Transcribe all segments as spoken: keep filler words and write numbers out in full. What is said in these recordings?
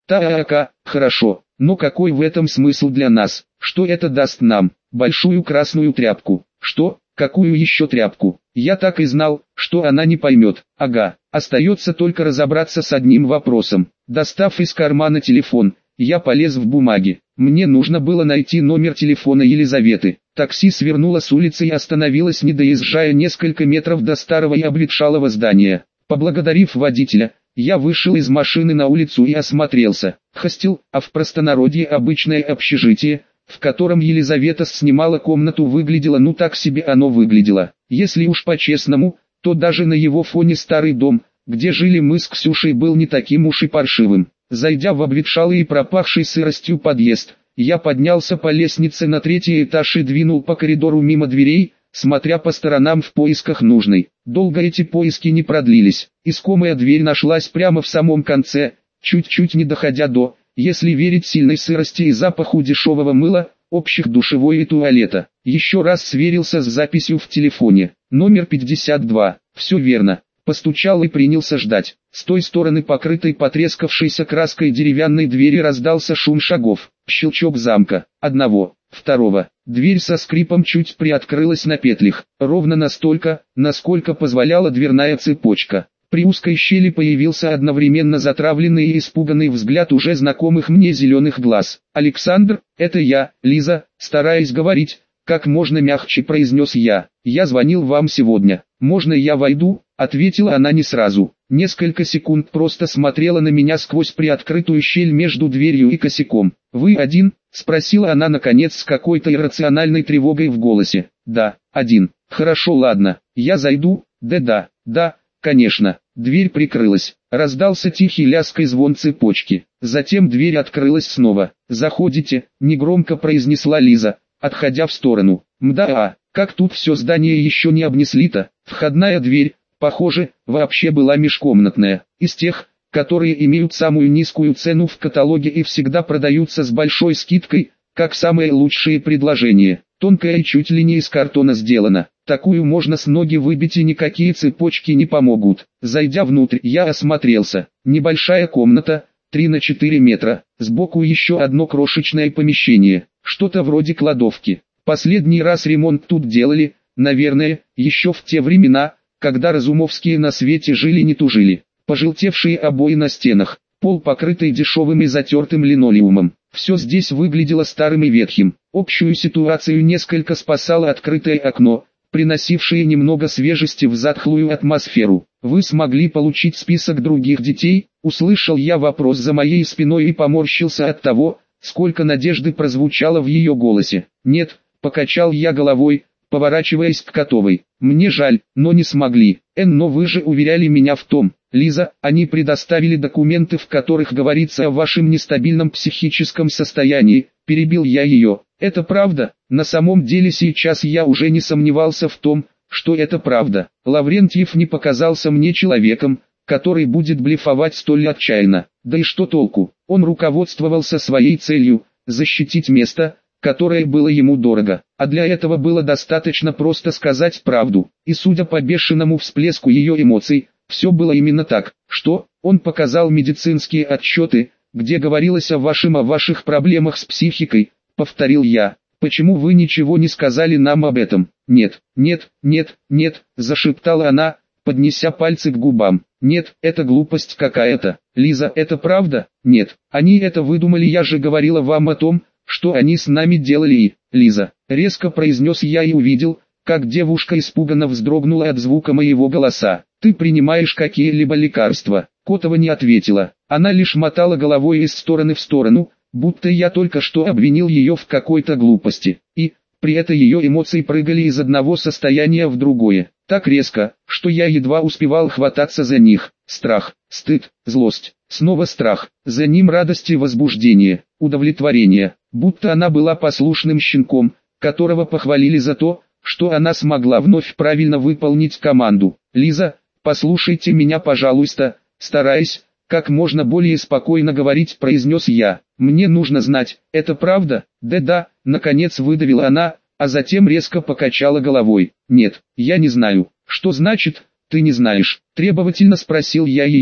Так, хорошо, но какой в этом смысл для нас? Что это даст нам? Большую красную тряпку. Что? Какую еще тряпку? Я так и знал, что она не поймет. Ага, остается только разобраться с одним вопросом. Достав из кармана телефон, я полез в бумаги. Мне нужно было найти номер телефона Елизаветы. Такси свернуло с улицы и остановилось, не доезжая несколько метров до старого и обветшалого здания. Поблагодарив водителя, я вышел из машины на улицу и осмотрелся. Хостел, а в простонародье обычное общежитие, в котором Елизавета снимала комнату, выглядело ну так себе оно выглядело. Если уж по-честному, то даже на его фоне старый дом, где жили мы с Ксюшей, был не таким уж и паршивым. Зайдя в обветшалый и пропахший сыростью подъезд, я поднялся по лестнице на третий этаж и двинул по коридору мимо дверей, смотря по сторонам в поисках нужной. Долго эти поиски не продлились. Искомая дверь нашлась прямо в самом конце, чуть-чуть не доходя до, если верить сильной сырости и запаху дешевого мыла, общих душевой и туалета. Еще раз сверился с записью в телефоне. Номер пятьдесят два. Все верно. Постучал и принялся ждать. С той стороны покрытой потрескавшейся краской деревянной двери раздался шум шагов. Щелчок замка. Одного. Второго. Дверь со скрипом чуть приоткрылась на петлях. Ровно настолько, насколько позволяла дверная цепочка. При узкой щели появился одновременно затравленный и испуганный взгляд уже знакомых мне зеленых глаз. «Александр, это я, Лиза», стараясь говорить, как можно мягче произнес я. «Я звонил вам сегодня. Можно я войду?» Ответила она не сразу. Несколько секунд просто смотрела на меня сквозь приоткрытую щель между дверью и косяком. «Вы один?» — спросила она наконец с какой-то иррациональной тревогой в голосе. «Да, один. Хорошо, ладно. Я зайду?» «Да-да, да, конечно». Дверь прикрылась. Раздался тихий лязг и звон цепочки. Затем дверь открылась снова. «Заходите», — негромко произнесла Лиза, отходя в сторону. «Мда, как тут все здание еще не обнесли-то». Входная дверь, похоже, вообще была межкомнатная, из тех, которые имеют самую низкую цену в каталоге и всегда продаются с большой скидкой, как самые лучшие предложения. Тонкая и чуть ли не из картона сделана. Такую можно с ноги выбить и никакие цепочки не помогут. Зайдя внутрь, я осмотрелся. Небольшая комната, три на четыре метра, сбоку еще одно крошечное помещение, что-то вроде кладовки. Последний раз ремонт тут делали, наверное, еще в те времена, когда Разумовские на свете жили не тужили. Пожелтевшие обои на стенах, пол покрытый дешевым и затертым линолеумом. Все здесь выглядело старым и ветхим. Общую ситуацию несколько спасало открытое окно, приносившее немного свежести в затхлую атмосферу. «Вы смогли получить список других детей?» Услышал я вопрос за моей спиной и поморщился от того, сколько надежды прозвучало в ее голосе. «Нет», — покачал я головой, поворачиваясь к Котовой. «Мне жаль, но не смогли. Эн, но вы же уверяли меня в том, Лиза, они предоставили документы, в которых говорится о вашем нестабильном психическом состоянии», — перебил я ее. «Это правда?» На самом деле сейчас я уже не сомневался в том, что это правда. Лаврентьев не показался мне человеком, который будет блефовать столь отчаянно. Да и что толку? Он руководствовался своей целью – защитить место, которое было ему дорого. А для этого было достаточно просто сказать правду. И судя по бешеному всплеску ее эмоций, все было именно так. Что? Он показал медицинские отчеты, где говорилось о вашем о ваших проблемах с психикой, повторил я. «Почему вы ничего не сказали нам об этом?» «Нет, нет, нет, нет», – зашептала она, поднеся пальцы к губам. «Нет, это глупость какая-то. Лиза, это правда?» «Нет, они это выдумали, я же говорила вам о том, что они с нами делали и...» «Лиза», – резко произнес я и увидел, как девушка испуганно вздрогнула от звука моего голоса. «Ты принимаешь какие-либо лекарства?» Котова не ответила. Она лишь мотала головой из стороны в сторону, будто я только что обвинил ее в какой-то глупости, и, при этом ее эмоции прыгали из одного состояния в другое, так резко, что я едва успевал хвататься за них. Страх, стыд, злость, снова страх, за ним радость и возбуждение, удовлетворение, будто она была послушным щенком, которого похвалили за то, что она смогла вновь правильно выполнить команду. «Лиза, послушайте меня, пожалуйста», стараясь как можно более спокойно говорить, произнес я. «Мне нужно знать, это правда?» «Да-да», наконец выдавила она, а затем резко покачала головой. «Нет, я не знаю». «Что значит, ты не знаешь?» Требовательно спросил я ее,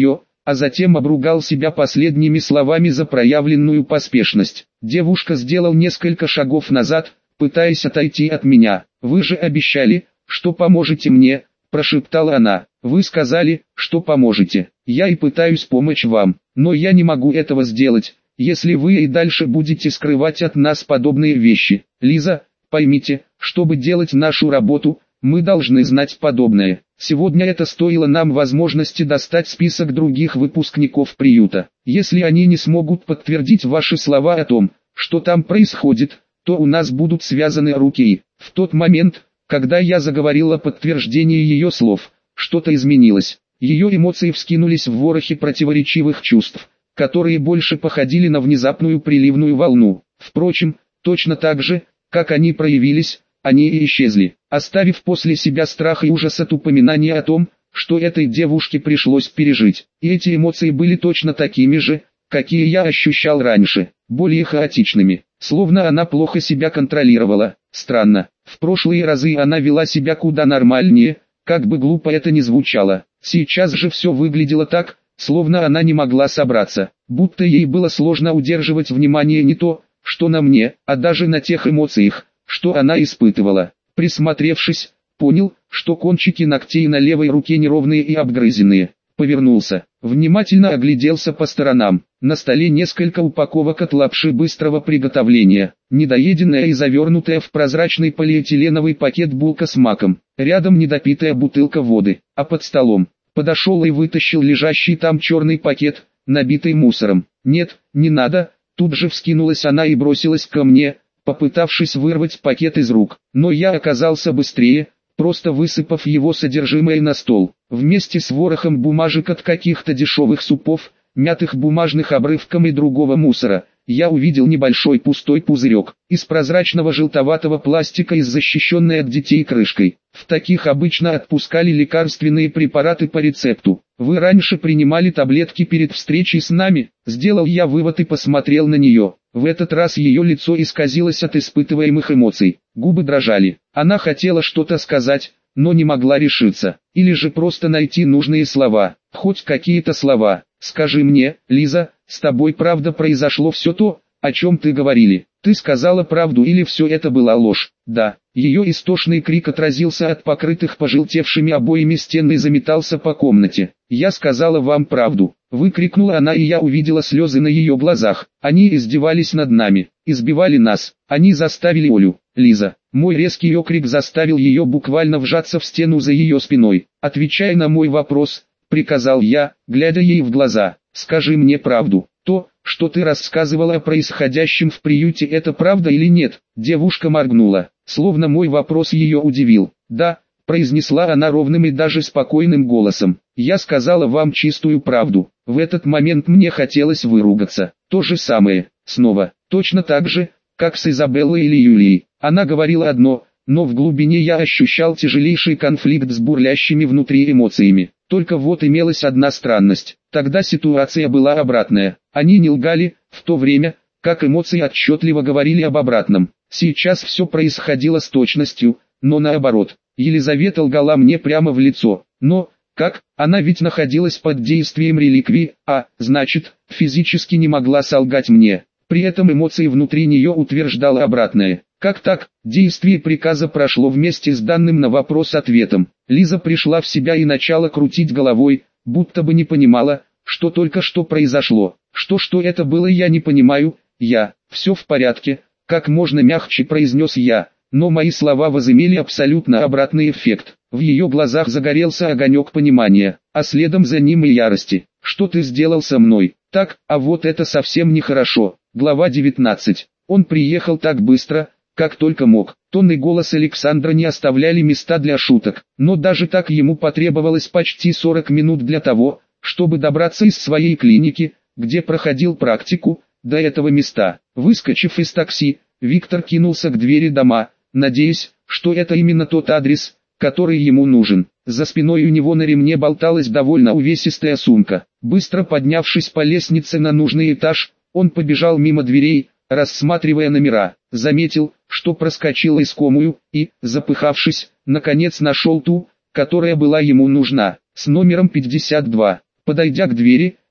а затем обругал себя последними словами за проявленную поспешность. Девушка сделал несколько шагов назад, пытаясь отойти от меня. «Вы же обещали, что поможете мне», – прошептала она. «Вы сказали, что поможете. Я и пытаюсь помочь вам, но я не могу этого сделать, если вы и дальше будете скрывать от нас подобные вещи. Лиза, поймите, чтобы делать нашу работу, мы должны знать подобное. Сегодня это стоило нам возможности достать список других выпускников приюта. Если они не смогут подтвердить ваши слова о том, что там происходит, то у нас будут связаны руки». В тот момент, когда я заговорил о подтверждении ее слов, что-то изменилось. Ее эмоции вскинулись в ворохе противоречивых чувств, которые больше походили на внезапную приливную волну. Впрочем, точно так же, как они проявились, они и исчезли, оставив после себя страх и ужас от упоминания о том, что этой девушке пришлось пережить. И эти эмоции были точно такими же, какие я ощущал раньше, более хаотичными, словно она плохо себя контролировала. Странно, в прошлые разы она вела себя куда нормальнее, как бы глупо это ни звучало. Сейчас же все выглядело так, словно она не могла собраться, будто ей было сложно удерживать внимание не то, что на мне, а даже на тех эмоциях, что она испытывала. Присмотревшись, понял, что кончики ногтей на левой руке неровные и обгрызенные. Повернулся, внимательно огляделся по сторонам. На столе несколько упаковок от лапши быстрого приготовления, недоеденная и завернутая в прозрачный полиэтиленовый пакет булка с маком, рядом недопитая бутылка воды, а под столом подошел и вытащил лежащий там черный пакет, набитый мусором. «Нет, не надо», тут же вскинулась она и бросилась ко мне, попытавшись вырвать пакет из рук, но я оказался быстрее, просто высыпав его содержимое на стол, вместе с ворохом бумажек от каких-то дешевых супов, мятых бумажных обрывком и другого мусора. Я увидел небольшой пустой пузырек, из прозрачного желтоватого пластика и с защищенной от детей крышкой. В таких обычно отпускали лекарственные препараты по рецепту. «Вы раньше принимали таблетки перед встречей с нами?» Сделал я вывод и посмотрел на нее. В этот раз ее лицо исказилось от испытываемых эмоций, губы дрожали. Она хотела что-то сказать, но не могла решиться, или же просто найти нужные слова, хоть какие-то слова. «Скажи мне, Лиза, с тобой правда произошло все то, о чем ты говорили? Ты сказала правду или все это была ложь?» «Да». Ее истошный крик отразился от покрытых пожелтевшими обоями стен и заметался по комнате. «Я сказала вам правду», — выкрикнула она, и я увидела слезы на ее глазах. «Они издевались над нами, избивали нас, они заставили Олю». «Лиза». Мой резкий окрик заставил ее буквально вжаться в стену за ее спиной. «Отвечай на мой вопрос», — приказал я, глядя ей в глаза. «Скажи мне правду. То, что ты рассказывала о происходящем в приюте, это правда или нет?» Девушка моргнула, словно мой вопрос ее удивил. «Да», — произнесла она ровным и даже спокойным голосом. «Я сказала вам чистую правду». В этот момент мне хотелось выругаться. То же самое, снова, точно так же, как с Изабеллой или Юлией. Она говорила одно, но в глубине я ощущал тяжелейший конфликт с бурлящими внутри эмоциями. Только вот имелась одна странность. Тогда ситуация была обратная. Они не лгали, в то время, как эмоции отчетливо говорили об обратном. Сейчас все происходило с точностью, но наоборот. Елизавета лгала мне прямо в лицо. Но, как, она ведь находилась под действием реликвии, а, значит, физически не могла солгать мне. При этом эмоции внутри нее утверждала обратное. Как так? Действие приказа прошло вместе с данным на вопрос ответом. Лиза пришла в себя и начала крутить головой, будто бы не понимала, что только что произошло. Что что это было, я не понимаю. Я, все в порядке, как можно мягче произнес я, но мои слова возымели абсолютно обратный эффект. В ее глазах загорелся огонек понимания, а следом за ним и ярости. «Что ты сделал со мной? Так, а вот это совсем нехорошо». Глава девятнадцать. Он приехал так быстро, как только мог. Тон и голос Александра не оставляли места для шуток, но даже так ему потребовалось почти сорок минут для того, чтобы добраться из своей клиники, где проходил практику, до этого места. Выскочив из такси, Виктор кинулся к двери дома, надеясь, что это именно тот адрес, который ему нужен. За спиной у него на ремне болталась довольно увесистая сумка. Быстро поднявшись по лестнице на нужный этаж, он побежал мимо дверей, рассматривая номера, заметил, что проскочил искомую, и, запыхавшись, наконец нашел ту, которая была ему нужна, с номером пятьдесят два. Подойдя к двери,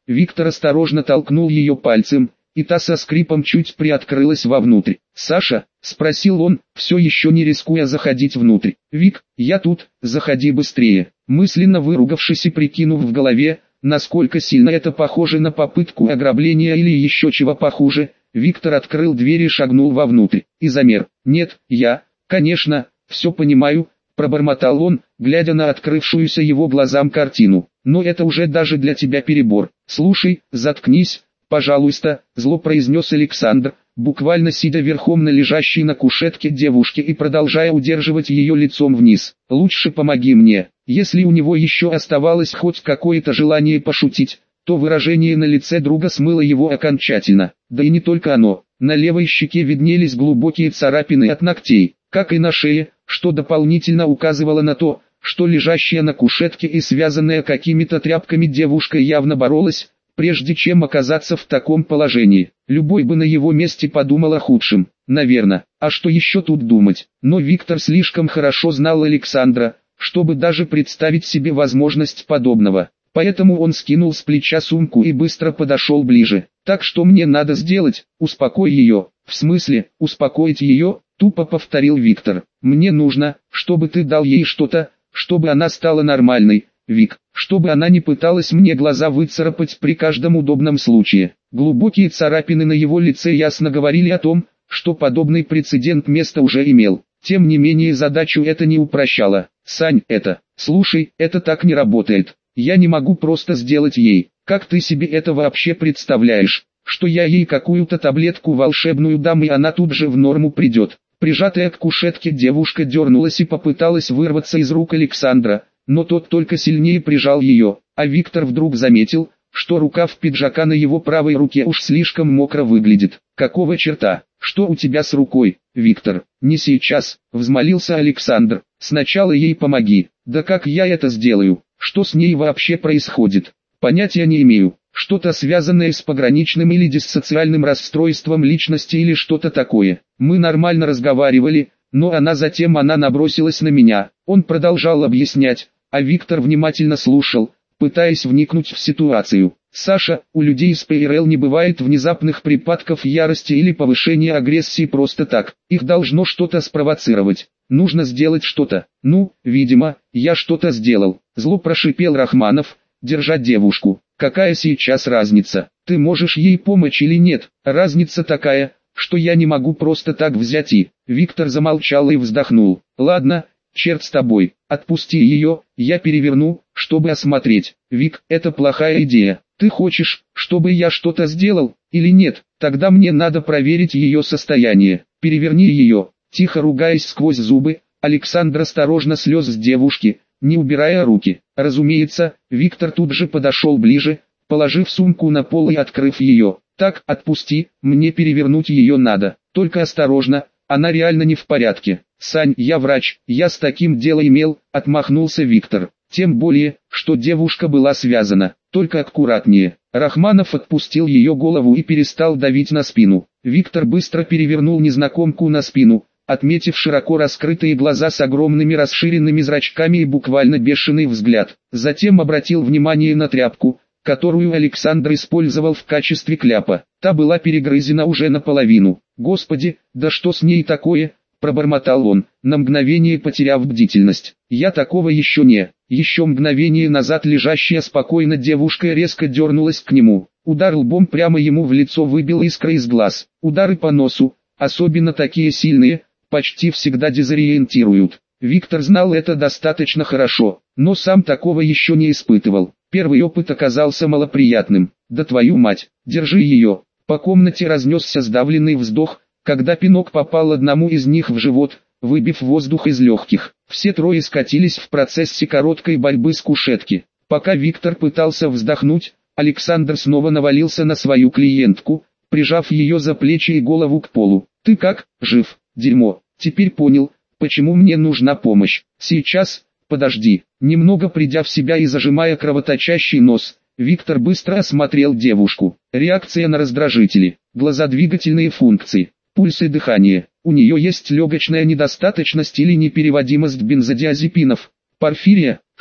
Виктор осторожно толкнул ее пальцем, и та со скрипом чуть приоткрылась вовнутрь. «Саша?» – спросил он, все еще не рискуя заходить внутрь. «Вик, я тут, заходи быстрее». Мысленно выругавшись и прикинув в голове, насколько сильно это похоже на попытку ограбления или еще чего похуже, Виктор открыл дверь и шагнул вовнутрь. И замер. «Нет, я, конечно, все понимаю», – пробормотал он, глядя на открывшуюся его глазам картину. «Но это уже даже для тебя перебор. Слушай, заткнись, пожалуйста», – зло произнес Александр, буквально сидя верхом на лежащей на кушетке девушке и продолжая удерживать ее лицом вниз. «Лучше помоги мне». Если у него еще оставалось хоть какое-то желание пошутить, то выражение на лице друга смыло его окончательно. Да и не только оно. На левой щеке виднелись глубокие царапины от ногтей, как и на шее, что дополнительно указывало на то, что лежащая на кушетке и связанная какими-то тряпками девушка явно боролась, прежде чем оказаться в таком положении. Любой бы на его месте подумал о худшем, наверное. А что еще тут думать? Но Виктор слишком хорошо знал Александра, чтобы даже представить себе возможность подобного. Поэтому он скинул с плеча сумку и быстро подошел ближе. «Так что мне надо сделать? Успокой ее». «В смысле, успокоить ее?» – тупо повторил Виктор. «Мне нужно, чтобы ты дал ей что-то, чтобы она стала нормальной, Вик, чтобы она не пыталась мне глаза выцарапать при каждом удобном случае». Глубокие царапины на его лице ясно говорили о том, что подобный прецедент место уже имел. Тем не менее задачу это не упрощало. «Сань, это... Слушай, это так не работает. Я не могу просто сделать ей. Как ты себе это вообще представляешь? Что я ей какую-то таблетку волшебную дам и она тут же в норму придет?» Прижатая к кушетке девушка дернулась и попыталась вырваться из рук Александра, но тот только сильнее прижал ее, а Виктор вдруг заметил, что рукав пиджака на его правой руке уж слишком мокро выглядит. «Какого черта? Что у тебя с рукой, Виктор?» «Не сейчас», — взмолился Александр. «Сначала ей помоги». «Да как я это сделаю? Что с ней вообще происходит?» «Понятия не имею. Что-то связанное с пограничным или диссоциальным расстройством личности или что-то такое. Мы нормально разговаривали, но она затем она набросилась на меня». Он продолжал объяснять, а Виктор внимательно слушал, пытаясь вникнуть в ситуацию. «Саша, у людей с ПРЛ не бывает внезапных припадков ярости или повышения агрессии просто так. Их должно что-то спровоцировать. Нужно сделать что-то. Ну, видимо, я что-то сделал». Зло прошипел Рахманов, держа девушку. «Какая сейчас разница? Ты можешь ей помочь или нет? Разница такая, что я не могу просто так взять и...» Виктор замолчал и вздохнул. «Ладно, черт с тобой, отпусти ее, я переверну, чтобы осмотреть». «Вик, это плохая идея. Ты хочешь, чтобы я что-то сделал, или нет? Тогда мне надо проверить ее состояние. Переверни ее». Тихо ругаясь сквозь зубы, Александр осторожно слез с девушки, не убирая руки. Разумеется, Виктор тут же подошел ближе, положив сумку на пол и открыв ее. «Так, отпусти, мне перевернуть ее надо. Только осторожно, она реально не в порядке». «Сань, я врач, я с таким дело имел», — отмахнулся Виктор. Тем более, что девушка была связана. «Только аккуратнее». Рахманов отпустил ее голову и перестал давить на спину. Виктор быстро перевернул незнакомку на спину, отметив широко раскрытые глаза с огромными расширенными зрачками и буквально бешеный взгляд. Затем обратил внимание на тряпку, которую Александр использовал в качестве кляпа. Та была перегрызена уже наполовину. «Господи, да что с ней такое?» – пробормотал он, на мгновение потеряв бдительность. «Я такого еще не...» Еще мгновение назад лежащая спокойно девушка резко дернулась к нему. Удар лбом прямо ему в лицо выбил искры из глаз. Удары по носу, особенно такие сильные, почти всегда дезориентируют. Виктор знал это достаточно хорошо, но сам такого еще не испытывал. Первый опыт оказался малоприятным. «Да твою мать, держи ее!» По комнате разнесся сдавленный вздох, когда пинок попал одному из них в живот, выбив воздух из легких. Все трое скатились в процессе короткой борьбы с кушетки. Пока Виктор пытался вздохнуть, Александр снова навалился на свою клиентку, прижав ее за плечи и голову к полу. «Ты как, жив? Дерьмо. Теперь понял, почему мне нужна помощь. Сейчас, подожди». Немного придя в себя и зажимая кровоточащий нос, Виктор быстро осмотрел девушку. Реакция на раздражители, глазодвигательные функции, пульс и дыхание. У нее есть легочная недостаточность или непереводимость бензодиазепинов. Порфирия, что?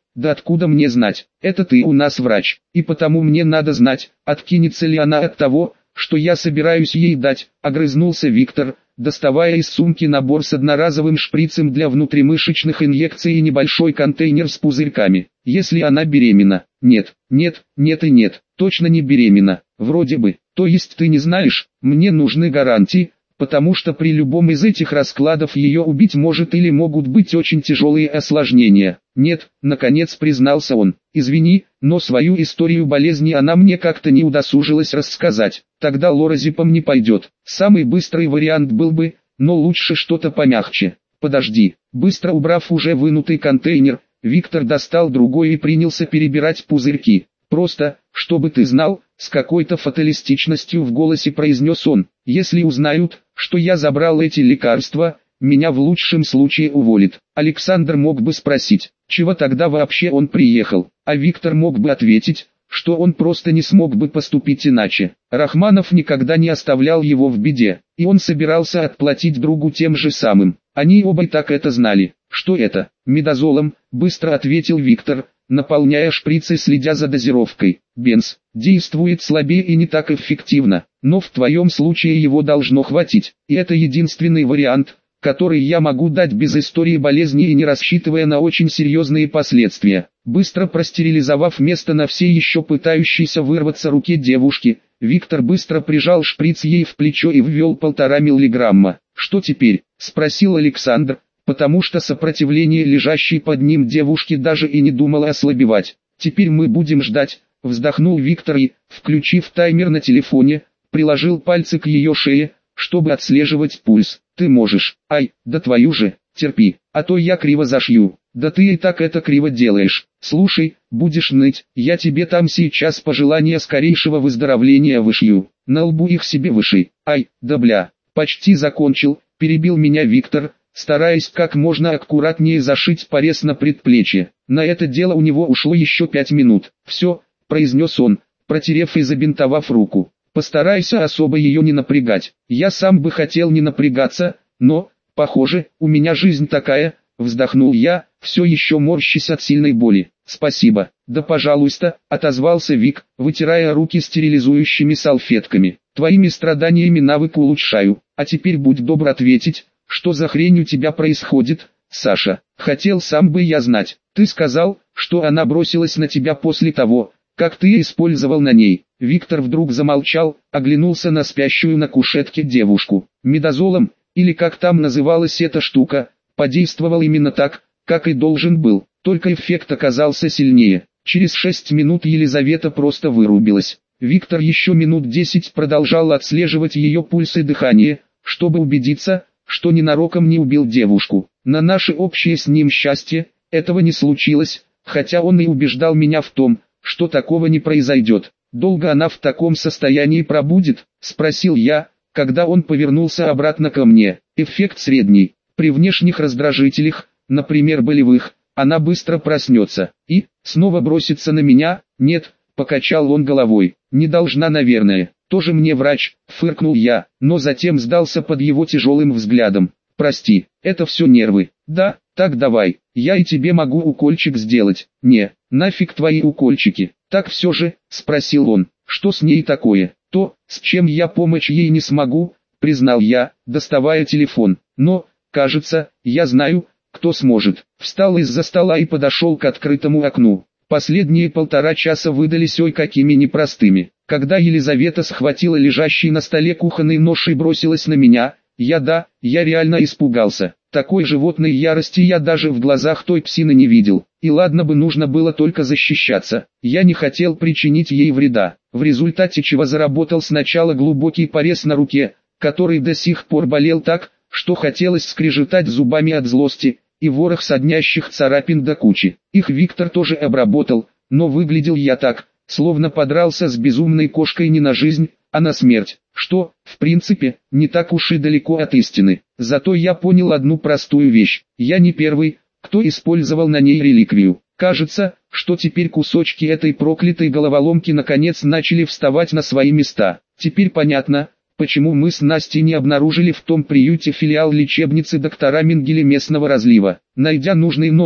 Да откуда мне знать? Это ты у нас врач, и потому мне надо знать, откинется ли она от того, что я собираюсь ей дать, огрызнулся Виктор, доставая из сумки набор с одноразовым шприцем для внутримышечных инъекций и небольшой контейнер с пузырьками. Если она беременна? Нет, нет, нет и нет, точно не беременна, вроде бы. То есть ты не знаешь, мне нужны гарантии, потому что при любом из этих раскладов ее убить может или могут быть очень тяжелые осложнения. Нет, наконец признался он, извини, но свою историю болезни она мне как-то не удосужилась рассказать. Тогда лоразепам не пойдет. Самый быстрый вариант был бы, но лучше что-то помягче. Подожди. Быстро убрав уже вынутый контейнер, Виктор достал другой и принялся перебирать пузырьки. Просто, чтобы ты знал, с какой-то фаталистичностью в голосе произнес он, если узнают, что я забрал эти лекарства, меня в лучшем случае уволят. Александр мог бы спросить, чего тогда вообще он приехал, а Виктор мог бы ответить, что он просто не смог бы поступить иначе. Рахманов никогда не оставлял его в беде, и он собирался отплатить другу тем же самым. Они оба и так это знали. Что это? Мидазолом, быстро ответил Виктор, наполняя шприцы, следя за дозировкой. Бенз действует слабее и не так эффективно, но в твоем случае его должно хватить, и это единственный вариант, который я могу дать без истории болезни и не рассчитывая на очень серьезные последствия. Быстро простерилизовав место на всей еще пытающейся вырваться руке девушки, Виктор быстро прижал шприц ей в плечо и ввел полтора миллиграмма. «Что теперь?» – спросил Александр, потому что сопротивление лежащей под ним девушки даже и не думало ослабевать. «Теперь мы будем ждать», – вздохнул Виктор и, включив таймер на телефоне, приложил пальцы к ее шее, чтобы отслеживать пульс. «Ты можешь». «Ай, да твою же, терпи, а то я криво зашью». «Да ты и так это криво делаешь. Слушай, будешь ныть, я тебе там сейчас пожелания скорейшего выздоровления вышью. На лбу их себе вышей». «Ай, да бля, почти закончил», – перебил меня Виктор, стараясь как можно аккуратнее зашить порез на предплечье. На это дело у него ушло еще пять минут. «Все», – произнес он, протерев и забинтовав руку. «Постарайся особо ее не напрягать. Я сам бы хотел не напрягаться, но, похоже, у меня жизнь такая», – вздохнул я, все еще морщась от сильной боли. «Спасибо». «Да пожалуйста», – отозвался Вик, вытирая руки стерилизующими салфетками. «Твоими страданиями навык улучшаю. А теперь будь добр ответить, что за хрень у тебя происходит, Саша? Хотел сам бы я знать. Ты сказал, что она бросилась на тебя после того, как ты использовал на ней». Виктор вдруг замолчал, оглянулся на спящую на кушетке девушку. Мидазолом, или как там называлась эта штука, подействовал именно так, как и должен был, только эффект оказался сильнее. Через шесть минут Елизавета просто вырубилась. Виктор еще минут десять продолжал отслеживать ее пульс и дыхание, чтобы убедиться, что ненароком не убил девушку. На наше общее с ним счастье, этого не случилось, хотя он и убеждал меня в том, что такого не произойдет. «Долго она в таком состоянии пробудет?» – спросил я, когда он повернулся обратно ко мне. «Эффект средний. При внешних раздражителях, например болевых, она быстро проснется и снова бросится на меня». «Нет», – покачал он головой, – «не должна, наверное». «Тоже мне врач», – фыркнул я, но затем сдался под его тяжелым взглядом. «Прости, это все нервы». «Да, так давай, я и тебе могу укольчик сделать». «Не, нафиг твои укольчики». «Так все же», – спросил он, – «что с ней такое?» «То, с чем я помочь ей не смогу», – признал я, доставая телефон. «Но, кажется, я знаю, кто сможет». Встал из-за стола и подошел к открытому окну. Последние полтора часа выдались ой какими непростыми. Когда Елизавета схватила лежащий на столе кухонный нож и бросилась на меня, я да, я реально испугался. Такой животной ярости я даже в глазах той псины не видел. И ладно бы нужно было только защищаться. Я не хотел причинить ей вреда, в результате чего заработал сначала глубокий порез на руке, который до сих пор болел так, что хотелось скрежетать зубами от злости, и ворох соднящих царапин до кучи. Их Виктор тоже обработал, но выглядел я так, словно подрался с безумной кошкой не на жизнь, а на смерть, что, в принципе, не так уж и далеко от истины. Зато я понял одну простую вещь: я не первый, кто использовал на ней реликвию. Кажется, что теперь кусочки этой проклятой головоломки наконец начали вставать на свои места. Теперь понятно, почему мы с Настей не обнаружили в том приюте филиал лечебницы доктора Менгеле местного разлива. Найдя нужный номер,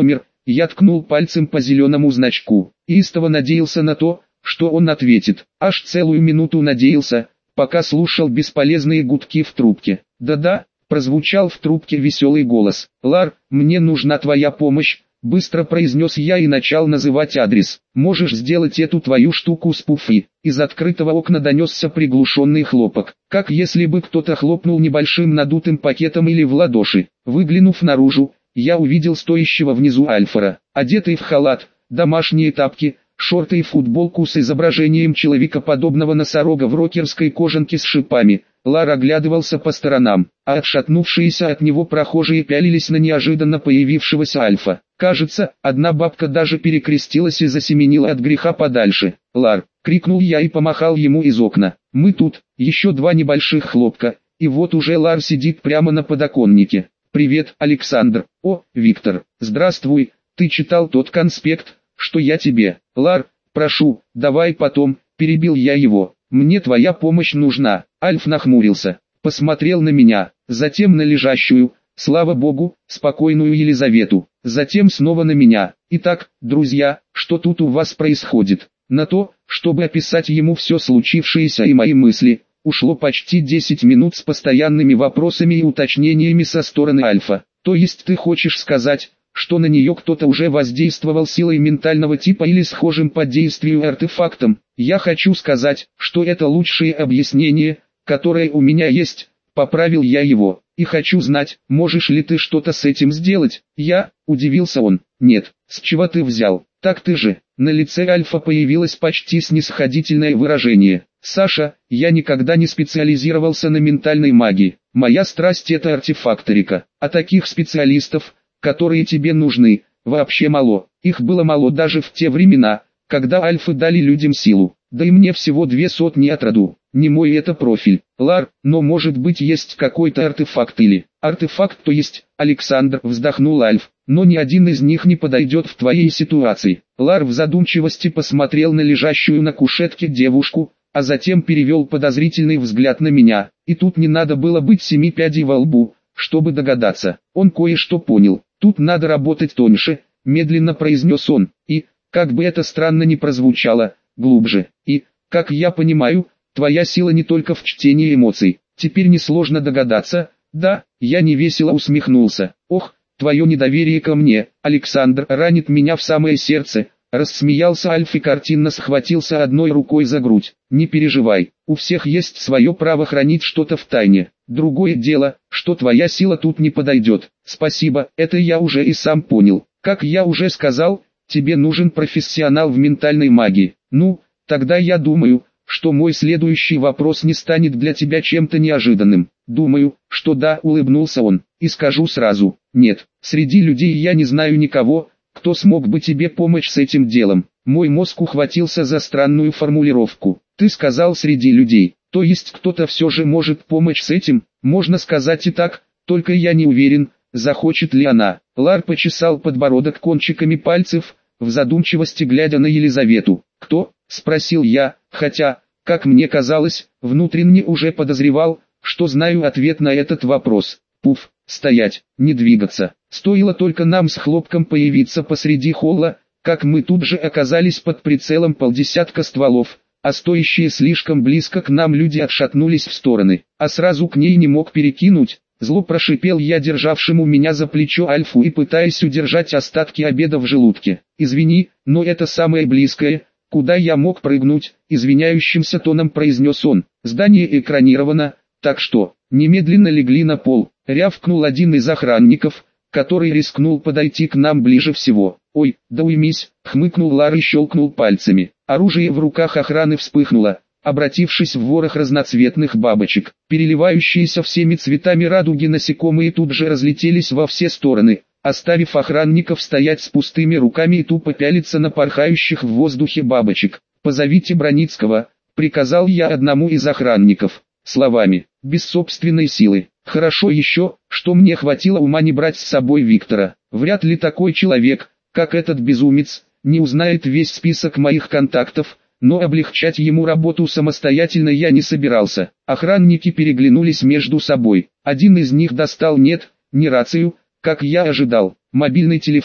Я ткнул пальцем по зеленому значку, и истово надеялся на то, что он ответит. Аж целую минуту надеялся, пока слушал бесполезные гудки в трубке. «Да-да», — прозвучал в трубке веселый голос. «Лар, мне нужна твоя помощь», — быстро произнес я и начал называть адрес. «Можешь сделать эту твою штуку с пуфи». Из открытого окна донесся приглушенный хлопок, как если бы кто-то хлопнул небольшим надутым пакетом или в ладоши. Выглянув наружу, я увидел стоящего внизу Альфара, одетый в халат, домашние тапки, шорты и футболку с изображением человекоподобного носорога в рокерской кожанке с шипами. Лар оглядывался по сторонам, а отшатнувшиеся от него прохожие пялились на неожиданно появившегося Альфа. Кажется, одна бабка даже перекрестилась и засеменила от греха подальше. «Лар!» — крикнул я и помахал ему из окна. «Мы тут!» Еще два небольших хлопка, и вот уже Лар сидит прямо на подоконнике. «Привет, Александр!» «О, Виктор! Здравствуй! Ты читал тот конспект, что я тебе?» «Лар, прошу, давай потом!» — перебил я его. «Мне твоя помощь нужна». Альф нахмурился, посмотрел на меня, затем на лежащую, слава богу, спокойную Елизавету, затем снова на меня. «Итак, друзья, что тут у вас происходит?» На то, чтобы описать ему все случившееся и мои мысли, ушло почти десять минут с постоянными вопросами и уточнениями со стороны Альфа. «То есть ты хочешь сказать, что на нее кто-то уже воздействовал силой ментального типа или схожим по действию артефактом?» «Я хочу сказать, что это лучшее объяснение, которое у меня есть», — поправил я его. «И хочу знать, можешь ли ты что-то с этим сделать?» «Я?» — удивился он. «Нет, с чего ты взял? Так ты же». На лице Альфа появилось почти снисходительное выражение. «Саша, я никогда не специализировался на ментальной магии. Моя страсть — это артефакторика. А таких специалистов, которые тебе нужны, вообще мало. Их было мало даже в те времена, когда альфы дали людям силу. Да и мне всего две сотни от роду. Не мой это профиль. Лар, но может быть есть какой-то артефакт или... Артефакт то есть, Александр, вздохнул Альф, но ни один из них не подойдет в твоей ситуации. Лар в задумчивости посмотрел на лежащую на кушетке девушку, а затем перевел подозрительный взгляд на меня. И тут не надо было быть семи пядей во лбу, чтобы догадаться. Он кое-что понял. Тут надо работать тоньше, медленно произнес он, и, как бы это странно ни прозвучало, глубже. И, как я понимаю, твоя сила не только в чтении эмоций. Теперь несложно догадаться, да, я невесело усмехнулся. Ох, твое недоверие ко мне, Александр, ранит меня в самое сердце. Рассмеялся Альф и картинно схватился одной рукой за грудь. Не переживай, у всех есть свое право хранить что-то в тайне. Другое дело, что твоя сила тут не подойдет. Спасибо, это я уже и сам понял. Как я уже сказал, тебе нужен профессионал в ментальной магии. Ну, тогда я думаю, что мой следующий вопрос не станет для тебя чем-то неожиданным. Думаю, что да, улыбнулся он, и скажу сразу, нет, среди людей я не знаю никого, кто смог бы тебе помочь с этим делом. Мой мозг ухватился за странную формулировку. Ты сказал среди людей, то есть кто-то все же может помочь с этим, можно сказать и так, только я не уверен, захочет ли она. Лар почесал подбородок кончиками пальцев, в задумчивости глядя на Елизавету. «Кто?» — спросил я, хотя, как мне казалось, внутренне уже подозревал, что знаю ответ на этот вопрос. Пуф, стоять, не двигаться. Стоило только нам с Хлопком появиться посреди холла, как мы тут же оказались под прицелом полдесятка стволов, а стоящие слишком близко к нам люди отшатнулись в стороны, а сразу к ней не мог перекинуть. Зло прошипел я державшему меня за плечо Альфу и пытаясь удержать остатки обеда в желудке. «Извини, но это самое близкое, куда я мог прыгнуть», — извиняющимся тоном произнес он. «Здание экранировано, так что, немедленно легли на пол», — рявкнул один из охранников, который рискнул подойти к нам ближе всего. «Ой, да уймись», — хмыкнул Лар и щелкнул пальцами. Оружие в руках охраны вспыхнуло, обратившись в ворох разноцветных бабочек. Переливающиеся всеми цветами радуги насекомые тут же разлетелись во все стороны, оставив охранников стоять с пустыми руками и тупо пялиться на порхающих в воздухе бабочек. «Позовите Броницкого», — приказал я одному из охранников, словами, без собственной силы. Хорошо еще, что мне хватило ума не брать с собой Виктора. Вряд ли такой человек, как этот безумец, не узнает весь список моих контактов, но облегчать ему работу самостоятельно я не собирался. Охранники переглянулись между собой. Один из них достал нет, не рацию, как я ожидал, мобильный телефон,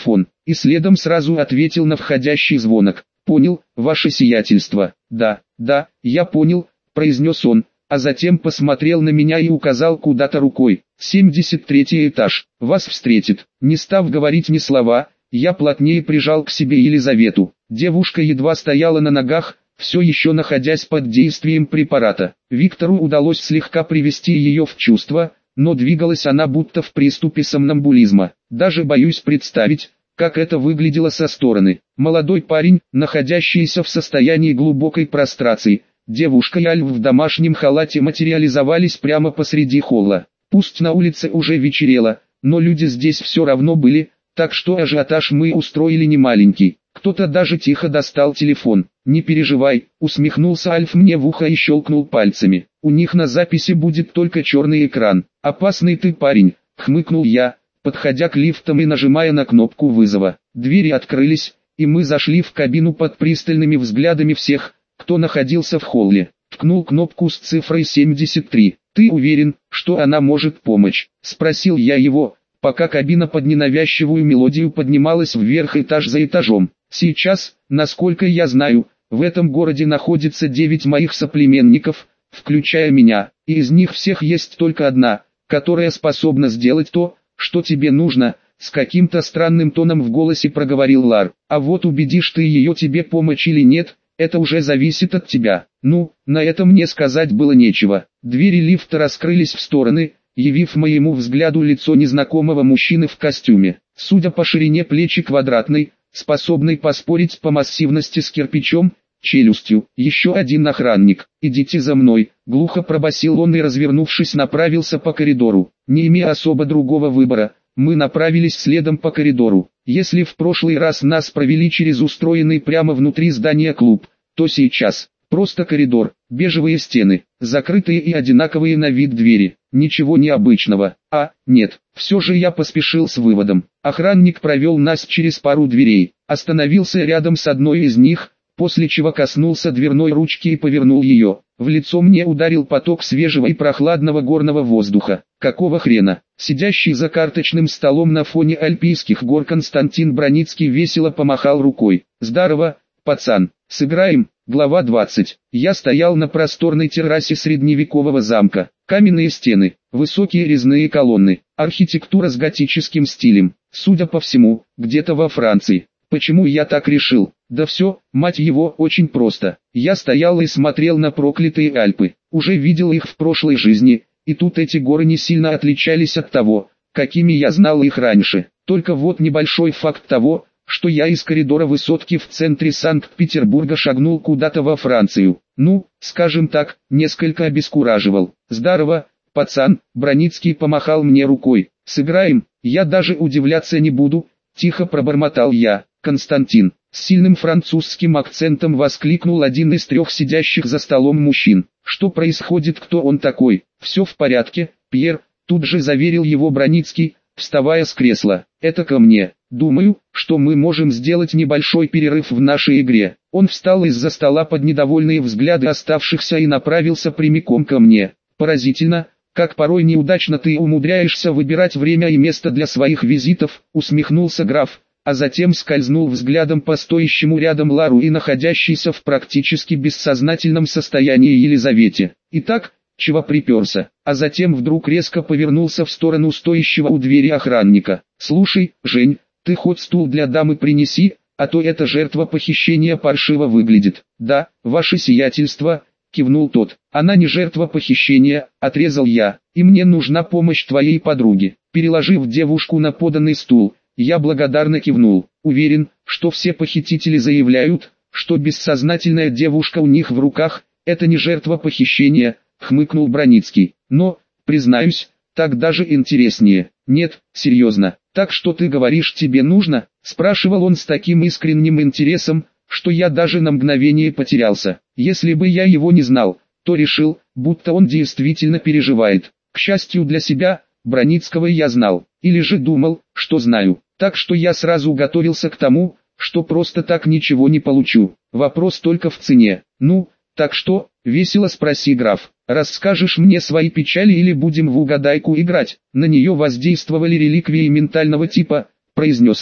и следом сразу ответил на входящий звонок. «Понял, ваше сиятельство». «Да, да, я понял», — произнес он, а затем посмотрел на меня и указал куда-то рукой. «семьдесят третий этаж, вас встретит». Не став говорить ни слова, я плотнее прижал к себе Елизавету. Девушка едва стояла на ногах, все еще находясь под действием препарата. Виктору удалось слегка привести ее в чувство, но двигалась она будто в приступе сомнамбулизма. Даже боюсь представить, как это выглядело со стороны. Молодой парень, находящийся в состоянии глубокой прострации, девушка и Альф в домашнем халате материализовались прямо посреди холла. Пусть на улице уже вечерело, но люди здесь все равно были, так что ажиотаж мы устроили немаленький. Кто-то даже тихо достал телефон. «Не переживай», — усмехнулся Альф мне в ухо и щелкнул пальцами. «У них на записи будет только черный экран». «Опасный ты парень», — хмыкнул я, подходя к лифтам и нажимая на кнопку вызова. Двери открылись, и мы зашли в кабину под пристальными взглядами всех, кто находился в холле. Ткнул кнопку с цифрой семьдесят три. «Ты уверен, что она может помочь?» — спросил я его, пока кабина под ненавязчивую мелодию поднималась вверх этаж за этажом. «Сейчас, насколько я знаю, в этом городе находится девять моих соплеменников, включая меня, и из них всех есть только одна, которая способна сделать то, что тебе нужно», — с каким-то странным тоном в голосе проговорил Лар. «А вот убедишь ты ее тебе помочь или нет, это уже зависит от тебя». Ну, на это мне сказать было нечего. Двери лифта раскрылись в стороны, явив моему взгляду лицо незнакомого мужчины в костюме. Судя по ширине плечи квадратной, способный поспорить по массивности с кирпичом, челюстью. Еще один охранник. «Идите за мной», — глухо пробасил он и, развернувшись, направился по коридору. Не имея особо другого выбора, мы направились следом по коридору. Если в прошлый раз нас провели через устроенный прямо внутри здания клуб, то сейчас просто коридор, бежевые стены, закрытые и одинаковые на вид двери. Ничего необычного. А, нет, все же я поспешил с выводом. Охранник провел нас через пару дверей, остановился рядом с одной из них, после чего коснулся дверной ручки и повернул ее. В лицо мне ударил поток свежего и прохладного горного воздуха. Какого хрена? Сидящий за карточным столом на фоне альпийских гор Константин Броницкий весело помахал рукой. «Здорово, пацан, сыграем?» Глава двадцать. Я стоял на просторной террасе средневекового замка. Каменные стены, высокие резные колонны, архитектура с готическим стилем. Судя по всему, где-то во Франции. Почему я так решил? Да все, мать его, очень просто. Я стоял и смотрел на проклятые Альпы. Уже видел их в прошлой жизни, и тут эти горы не сильно отличались от того, какими я знал их раньше. Только вот небольшой факт того, что я из коридора высотки в центре Санкт-Петербурга шагнул куда-то во Францию. Ну, скажем так, несколько обескураживал. «Здорово, пацан», — Броницкий помахал мне рукой. «Сыграем?» «Я даже удивляться не буду», — тихо пробормотал я. «Константин», — с сильным французским акцентом воскликнул один из трех сидящих за столом мужчин. «Что происходит? Кто он такой?» «Все в порядке, Пьер», — тут же заверил его Броницкий, вставая с кресла. «Это ко мне. Думаю, что мы можем сделать небольшой перерыв в нашей игре». Он встал из-за стола под недовольные взгляды оставшихся и направился прямиком ко мне. «Поразительно, как порой неудачно ты умудряешься выбирать время и место для своих визитов», — усмехнулся граф, а затем скользнул взглядом по стоящему рядом Лару и находящейся в практически бессознательном состоянии Елизавете. «Итак, чего приперся?» А затем вдруг резко повернулся в сторону стоящего у двери охранника. «Слушай, Жень, ты хоть стул для дамы принеси, а то эта жертва похищения паршиво выглядит». «Да, ваше сиятельство», — кивнул тот. «Она не жертва похищения», — отрезал я, — «и мне нужна помощь твоей подруги». Переложив девушку на поданный стул, я благодарно кивнул. Уверен, что все похитители заявляют, что бессознательная девушка у них в руках — это не жертва похищения, — хмыкнул Броницкий. «Но, признаюсь, так даже интереснее». «Нет, серьезно, так что ты говоришь, тебе нужно?» — спрашивал он с таким искренним интересом, что я даже на мгновение потерялся. Если бы я его не знал, то решил, будто он действительно переживает. К счастью для себя, Броницкого я знал, или же думал, что знаю. Так что я сразу готовился к тому, что просто так ничего не получу. Вопрос только в цене. «Ну, так что?» — весело спроси граф. «Расскажешь мне свои печали или будем в угадайку играть?» «На нее воздействовали реликвии ментального типа», — произнес я.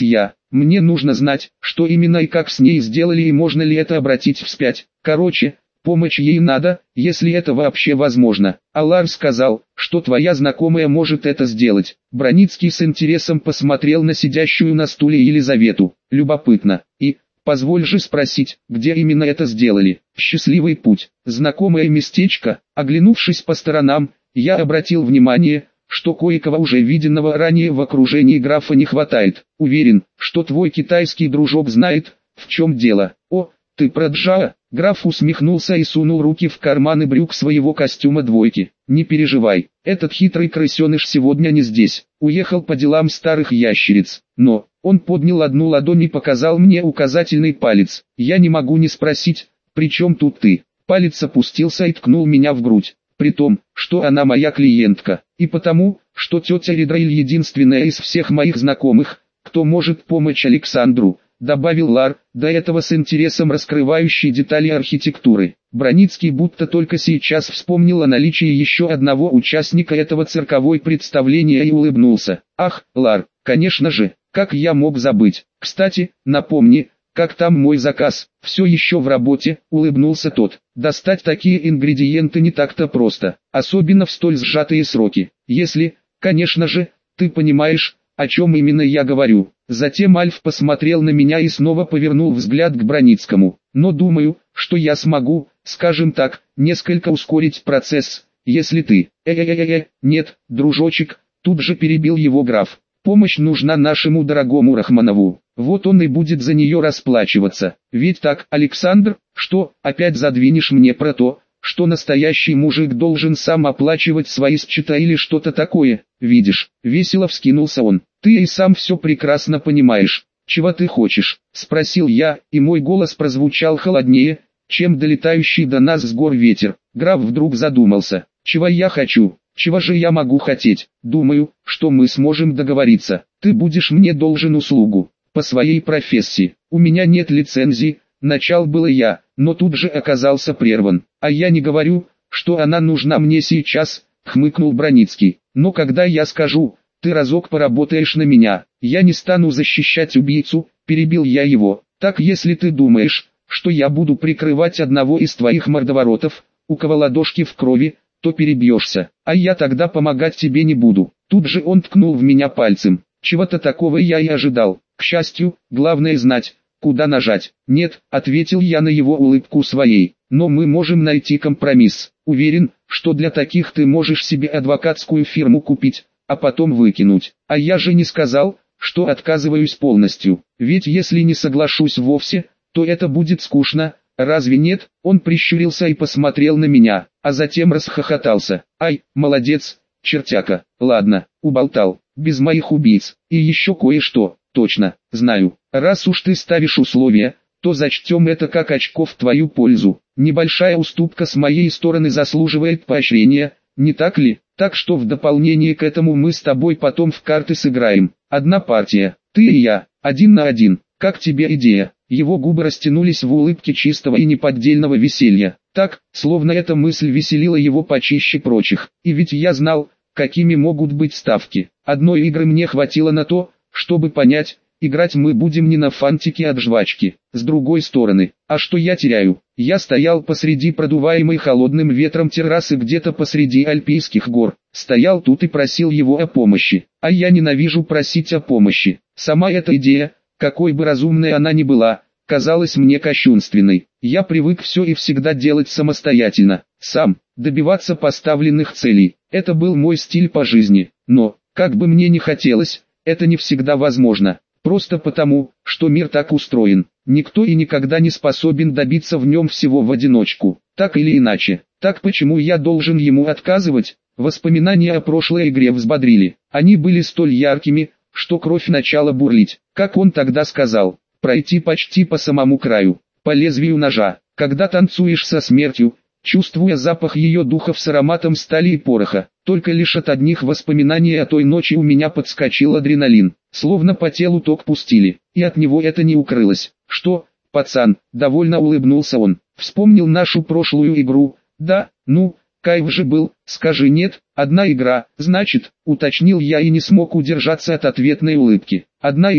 Мне нужно знать, что именно и как с ней сделали и можно ли это обратить вспять. Короче, помощь ей надо, если это вообще возможно. А Лар сказал, что твоя знакомая может это сделать. Броницкий с интересом посмотрел на сидящую на стуле Елизавету. Любопытно. И, позволь же спросить, где именно это сделали? Счастливый путь. Знакомое местечко. Оглянувшись по сторонам, я обратил внимание, что кое-кого уже виденного ранее в окружении графа не хватает. Уверен, что твой китайский дружок знает, в чем дело. О, ты про Джаа? Граф усмехнулся и сунул руки в карманы брюк своего костюма двойки. Не переживай, этот хитрый крысеныш сегодня не здесь, уехал по делам старых ящериц. Но, он поднял одну ладонь и показал мне указательный палец. Я не могу не спросить, при чем тут ты? Палец опустился и ткнул меня в грудь. При том, что она моя клиентка, и потому, что тетя Ридрайль единственная из всех моих знакомых, кто может помочь Александру, добавил Лар, до этого с интересом раскрывающий детали архитектуры. Броницкий будто только сейчас вспомнил о наличии еще одного участника этого цирковой представления и улыбнулся. Ах, Лар, конечно же, как я мог забыть. Кстати, напомни, как там мой заказ? Все еще в работе, улыбнулся тот. Достать такие ингредиенты не так-то просто, особенно в столь сжатые сроки. Если, конечно же, ты понимаешь, о чем именно я говорю. Затем Альф посмотрел на меня и снова повернул взгляд к Броницкому. Но думаю, что я смогу, скажем так, несколько ускорить процесс, если ты... Э-э-э-э, нет, дружочек, тут же перебил его граф. Помощь нужна нашему дорогому Рахманову. Вот он и будет за нее расплачиваться. Ведь так, Александр, что, опять задвинешь мне про то, что настоящий мужик должен сам оплачивать свои счета или что-то такое? Видишь, весело вскинулся он. Ты и сам все прекрасно понимаешь. Чего ты хочешь? Спросил я, и мой голос прозвучал холоднее, чем долетающий до нас с гор ветер. Граф вдруг задумался. Чего я хочу? Чего же я могу хотеть? Думаю, что мы сможем договориться. Ты будешь мне должен услугу. По своей профессии. У меня нет лицензии, начал было я, но тут же оказался прерван. А я не говорю, что она нужна мне сейчас, хмыкнул Броницкий. Но когда я скажу, ты разок поработаешь на меня, я не стану защищать убийцу, перебил я его. Так если ты думаешь, что я буду прикрывать одного из твоих мордоворотов, у кого ладошки в крови, то перебьешься, а я тогда помогать тебе не буду. Тут же он ткнул в меня пальцем. Чего-то такого я и ожидал. К счастью, главное знать, куда нажать. Нет, ответил я на его улыбку своей, но мы можем найти компромисс. Уверен, что для таких ты можешь себе адвокатскую фирму купить, а потом выкинуть. А я же не сказал, что отказываюсь полностью. Ведь если не соглашусь вовсе, то это будет скучно. Разве нет? Он прищурился и посмотрел на меня, а затем расхохотался. Ай, молодец, чертяка. Ладно, уболтал, без моих убийц. И еще кое-что, точно, знаю. Раз уж ты ставишь условия, то зачтем это как очко в твою пользу. Небольшая уступка с моей стороны заслуживает поощрения, не так ли? Так что в дополнение к этому мы с тобой потом в карты сыграем. Одна партия, ты и я, один на один. Как тебе идея? Его губы растянулись в улыбке чистого и неподдельного веселья. Так, словно эта мысль веселила его почище прочих. И ведь я знал, какими могут быть ставки. Одной игры мне хватило на то, чтобы понять, играть мы будем не на фантике от жвачки. С другой стороны, а что я теряю? Я стоял посреди продуваемой холодным ветром террасы где-то посреди Альпийских гор. Стоял тут и просил его о помощи. А я ненавижу просить о помощи. Сама эта идея, какой бы разумной она ни была, казалась мне кощунственной. Я привык все и всегда делать самостоятельно, сам, добиваться поставленных целей. Это был мой стиль по жизни. Но, как бы мне ни хотелось, это не всегда возможно. Просто потому, что мир так устроен. Никто и никогда не способен добиться в нем всего в одиночку. Так или иначе. Так почему я должен ему отказывать? Воспоминания о прошлой игре взбодрили. Они были столь яркими, что кровь начала бурлить. Как он тогда сказал, пройти почти по самому краю, по лезвию ножа. Когда танцуешь со смертью, чувствуя запах ее духов с ароматом стали и пороха, только лишь от одних воспоминаний о той ночи у меня подскочил адреналин, словно по телу ток пустили, и от него это не укрылось. Что, пацан, довольно улыбнулся он, вспомнил нашу прошлую игру? Да, ну, кайф же был, скажи нет, одна игра, значит, уточнил я и не смог удержаться от ответной улыбки. Одна игра,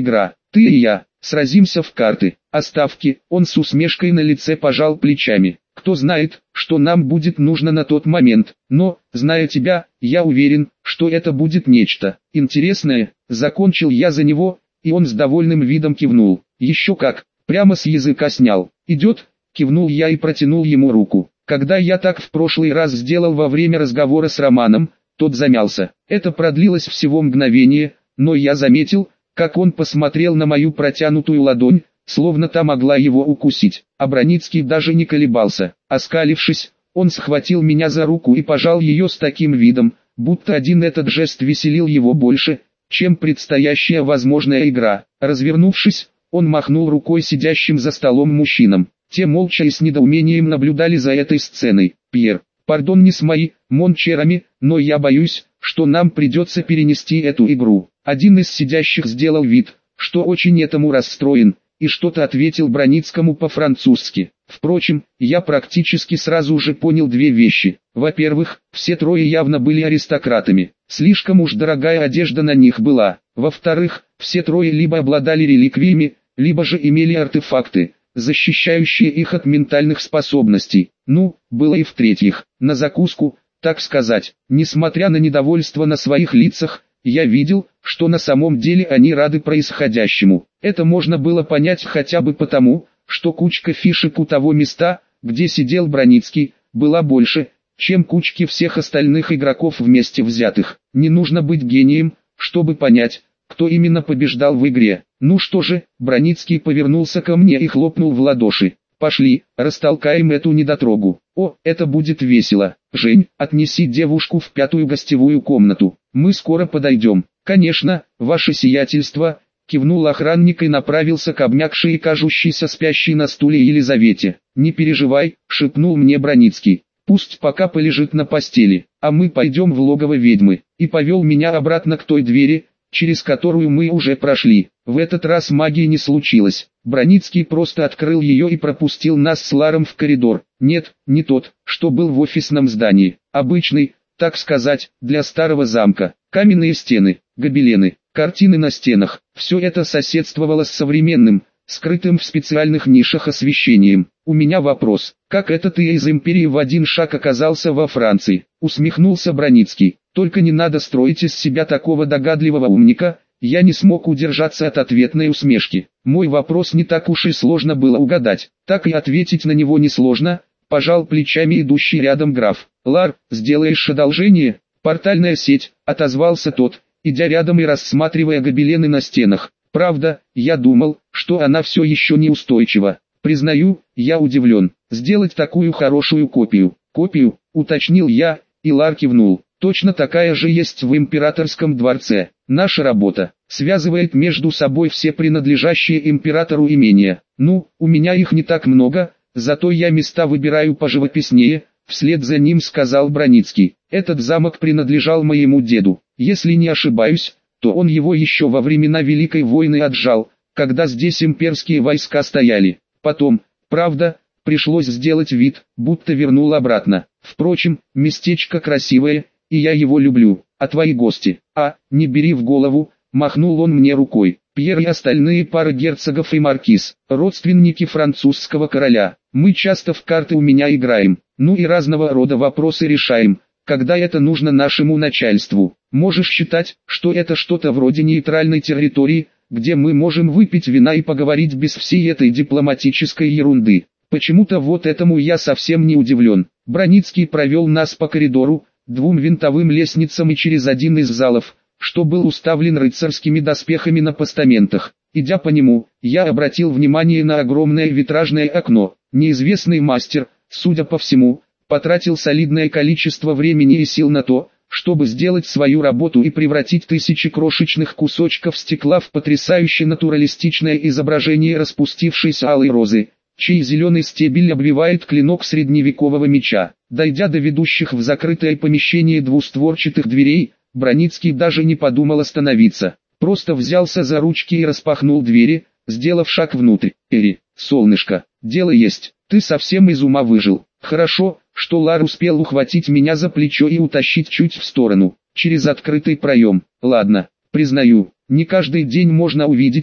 Ты и я, сразимся в карты, а ставки, он с усмешкой на лице пожал плечами. Кто знает, что нам будет нужно на тот момент, но, зная тебя, я уверен, что это будет нечто интересное. Закончил я за него, и он с довольным видом кивнул. Еще как, прямо с языка снял. Идет, кивнул я и протянул ему руку. Когда я так в прошлый раз сделал во время разговора с Романом, тот замялся. Это продлилось всего мгновение, но я заметил, как он посмотрел на мою протянутую ладонь, словно та могла его укусить. А Броницкий даже не колебался. Оскалившись, он схватил меня за руку и пожал ее с таким видом, будто один этот жест веселил его больше, чем предстоящая возможная игра. Развернувшись, он махнул рукой сидящим за столом мужчинам. Те молча и с недоумением наблюдали за этой сценой. «Пьер, пардон не с мои мончерами, но я боюсь, что нам придется перенести эту игру». Один из сидящих сделал вид, что очень этому расстроен, и что-то ответил Броницкому по-французски. Впрочем, я практически сразу же понял две вещи. Во-первых, все трое явно были аристократами. Слишком уж дорогая одежда на них была. Во-вторых, все трое либо обладали реликвиями, либо же имели артефакты, защищающие их от ментальных способностей. Ну, было и в-третьих, на закуску, так сказать. Несмотря на недовольство на своих лицах, я видел, что на самом деле они рады происходящему. Это можно было понять хотя бы потому, что кучка фишек у того места, где сидел Броницкий, была больше, чем кучки всех остальных игроков вместе взятых. Не нужно быть гением, чтобы понять, кто именно побеждал в игре. Ну что же, Броницкий повернулся ко мне и хлопнул в ладоши. Пошли, растолкаем эту недотрогу. О, это будет весело. Жень, отнеси девушку в пятую гостевую комнату. Мы скоро подойдем. Конечно, ваше сиятельство, кивнул охранник и направился к обмякшей и кажущейся спящей на стуле Елизавете. Не переживай, шепнул мне Броницкий. Пусть пока полежит на постели, а мы пойдем в логово ведьмы. И повел меня обратно к той двери, через которую мы уже прошли. В этот раз магии не случилось. Броницкий просто открыл ее и пропустил нас с Ларом в коридор. Нет, не тот, что был в офисном здании. Обычный, так сказать, для старого замка. Каменные стены, гобелены, картины на стенах. Все это соседствовало с современным, скрытым в специальных нишах освещением. У меня вопрос, как это ты из империи в один шаг оказался во Франции? Усмехнулся Броницкий. Только не надо строить из себя такого догадливого умника. Я не смог удержаться от ответной усмешки. Мой вопрос не так уж и сложно было угадать. Так и ответить на него несложно. Пожал плечами идущий рядом граф. Лар, сделаешь одолжение? Портальная сеть, отозвался тот, идя рядом и рассматривая гобелены на стенах. Правда, я думал, что она все еще неустойчива. Признаю, я удивлен. Сделать такую хорошую копию. Копию, уточнил я, и Лар кивнул. Точно такая же есть в императорском дворце. Наша работа связывает между собой все принадлежащие императору имения. Ну, у меня их не так много, зато я места выбираю поживописнее, вслед за ним сказал Броницкий. Этот замок принадлежал моему деду. Если не ошибаюсь, то он его еще во времена Великой войны отжал, когда здесь имперские войска стояли. Потом, правда, пришлось сделать вид, будто вернул обратно. Впрочем, местечко красивое, и я его люблю. А твои гости? А, не бери в голову, махнул он мне рукой. Пьер и остальные пара герцогов и маркиз, родственники французского короля. Мы часто в карты у меня играем, ну и разного рода вопросы решаем, когда это нужно нашему начальству. Можешь считать, что это что-то вроде нейтральной территории, где мы можем выпить вина и поговорить без всей этой дипломатической ерунды. Почему-то вот этому я совсем не удивлен. Броницкий провел нас по коридору, двум винтовым лестницам и через один из залов, что был уставлен рыцарскими доспехами на постаментах. Идя по нему, я обратил внимание на огромное витражное окно. Неизвестный мастер, судя по всему, потратил солидное количество времени и сил на то, чтобы сделать свою работу и превратить тысячи крошечных кусочков стекла в потрясающе натуралистичное изображение распустившейся алой розы, чей зеленый стебель обвивает клинок средневекового меча. Дойдя до ведущих в закрытое помещение двустворчатых дверей, Броницкий даже не подумал остановиться. Просто взялся за ручки и распахнул двери, сделав шаг внутрь. «Эри, солнышко, дело есть, ты совсем из ума выжил». Хорошо, что Лар успел ухватить меня за плечо и утащить чуть в сторону, через открытый проем. Ладно, признаю, не каждый день можно увидеть,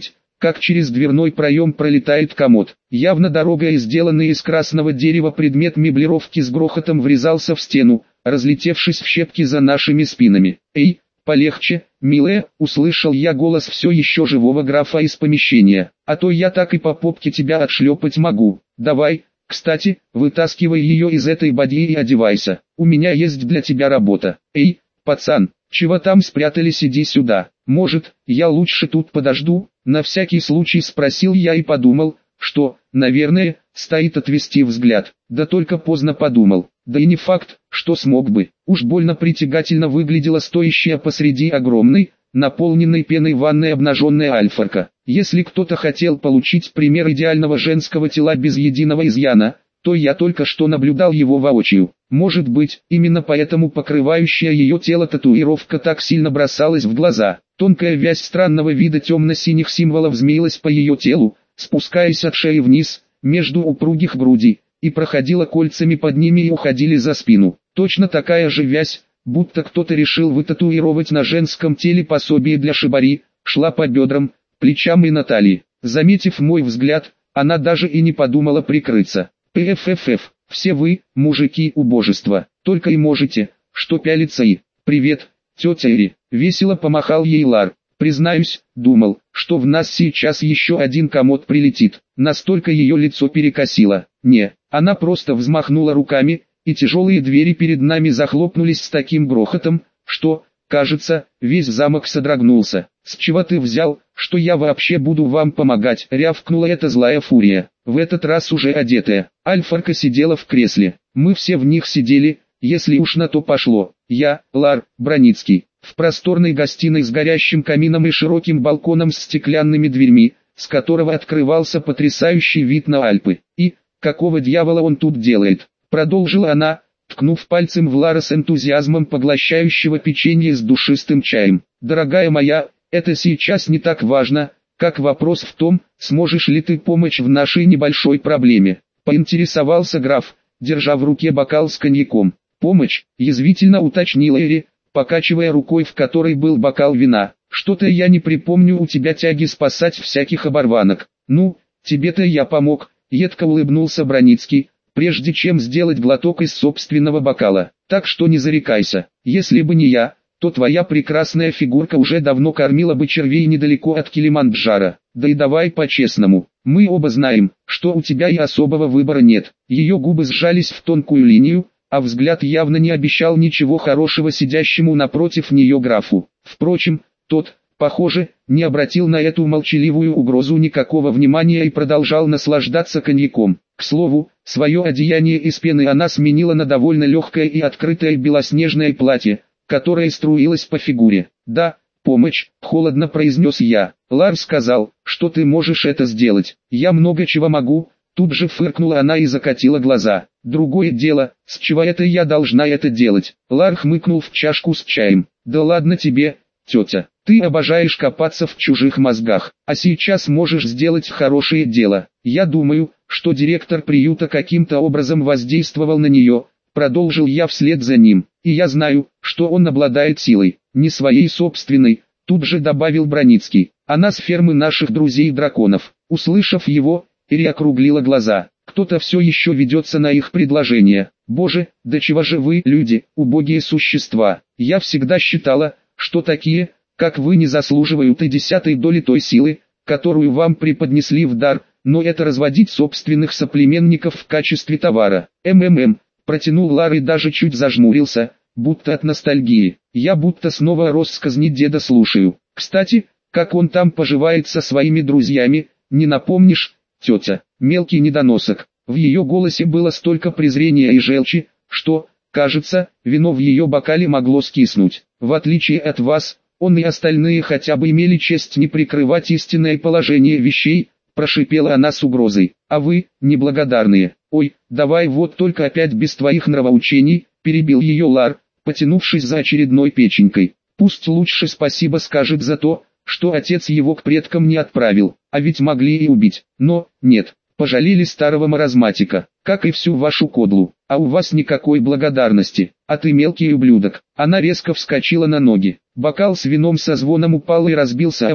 как через дверной проем пролетает комод. Явно дорогой сделанный из красного дерева предмет меблировки с грохотом врезался в стену, разлетевшись в щепки за нашими спинами. «Эй, полегче, милая!» — услышал я голос все еще живого графа из помещения. «А то я так и по попке тебя отшлепать могу. Давай, кстати, вытаскивай ее из этой бадьи и одевайся. У меня есть для тебя работа. Эй, пацан, чего там спрятались, иди сюда. Может, я лучше тут подожду?» На всякий случай спросил я и подумал, что, наверное, стоит отвести взгляд. Да только поздно подумал. Да и не факт, что смог бы. Уж больно притягательно выглядела стоящая посреди огромной, наполненной пеной ванной обнаженная альфарка. Если кто-то хотел получить пример идеального женского тела без единого изъяна, то я только что наблюдал его воочию. Может быть, именно поэтому покрывающая ее тело татуировка так сильно бросалась в глаза. Тонкая вязь странного вида темно-синих символов змеилась по ее телу, спускаясь от шеи вниз, между упругих грудей, и проходила кольцами под ними и уходили за спину. Точно такая же вязь, будто кто-то решил вытатуировать на женском теле пособие для шибари, шла по бедрам, плечам и на талии. Заметив мой взгляд, она даже и не подумала прикрыться. «Пффф, все вы, мужики, убожество, только и можете, что пялиться и... Привет, тетя Эри!» — весело помахал ей Лар. Признаюсь, думал, что в нас сейчас еще один комод прилетит. Настолько ее лицо перекосило. Не, она просто взмахнула руками, и тяжелые двери перед нами захлопнулись с таким грохотом, что, кажется, весь замок содрогнулся. «С чего ты взял, что я вообще буду вам помогать?» — рявкнула эта злая фурия. В этот раз уже одетая. Альфарка сидела в кресле. Мы все в них сидели, если уж на то пошло. Я, Лар, Броницкий. В просторной гостиной с горящим камином и широким балконом с стеклянными дверьми, с которого открывался потрясающий вид на Альпы. «И, какого дьявола он тут делает?» — продолжила она, ткнув пальцем в Лара с энтузиазмом поглощающего печенье с душистым чаем. «Дорогая моя, это сейчас не так важно, как вопрос в том, сможешь ли ты помочь в нашей небольшой проблеме», — поинтересовался граф, держа в руке бокал с коньяком. «Помощь?» — язвительно уточнила Эри, покачивая рукой, в которой был бокал вина. «Что-то я не припомню у тебя тяги спасать всяких оборванок». «Ну, тебе-то я помог», — едко улыбнулся Броницкий, прежде чем сделать глоток из собственного бокала. «Так что не зарекайся, если бы не я, то твоя прекрасная фигурка уже давно кормила бы червей недалеко от Килиманджаро. Да и давай по-честному, мы оба знаем, что у тебя и особого выбора нет». Ее губы сжались в тонкую линию, а взгляд явно не обещал ничего хорошего сидящему напротив нее графу. Впрочем, тот, похоже, не обратил на эту молчаливую угрозу никакого внимания и продолжал наслаждаться коньяком. К слову, свое одеяние из пены она сменила на довольно легкое и открытое белоснежное платье, которое струилось по фигуре. «Да, помощь», — холодно произнес я. «Лар сказал, что ты можешь это сделать». «Я много чего могу», — тут же фыркнула она и закатила глаза. «Другое дело, с чего это я должна это делать?» Лар хмыкнул в чашку с чаем. «Да ладно тебе, тетя, ты обожаешь копаться в чужих мозгах, а сейчас можешь сделать хорошее дело. Я думаю, что директор приюта каким-то образом воздействовал на нее», — продолжил я вслед за ним. «И я знаю, что он обладает силой, не своей собственной», — тут же добавил Броницкий. «Она с фермы наших друзей-драконов». Услышав его, Эри округлила глаза. «Кто-то все еще ведется на их предложение. Боже, да чего же вы, люди, убогие существа. Я всегда считала, что такие, как вы, не заслуживают и десятой доли той силы, которую вам преподнесли в дар, но это разводить собственных соплеменников в качестве товара». «МММ», протянул Лар и даже чуть зажмурился, будто от ностальгии. «Я будто снова россказни деда слушаю. Кстати, как он там поживает со своими друзьями, не напомнишь, тетя?» Мелкий недоносок. В ее голосе было столько презрения и желчи, что, кажется, вино в ее бокале могло скиснуть. «В отличие от вас, он и остальные хотя бы имели честь не прикрывать истинное положение вещей», — прошипела она с угрозой. «А вы, неблагодарные». «Ой, давай вот только опять без твоих нравоучений», — перебил ее Лар, потянувшись за очередной печенькой. «Пусть лучше спасибо скажет за то, что отец его к предкам не отправил, а ведь могли и убить. Но, нет, пожалели старого маразматика, как и всю вашу кодлу, а у вас никакой благодарности, а ты мелкий ублюдок». Она резко вскочила на ноги, бокал с вином со звоном упал и разбился о пол,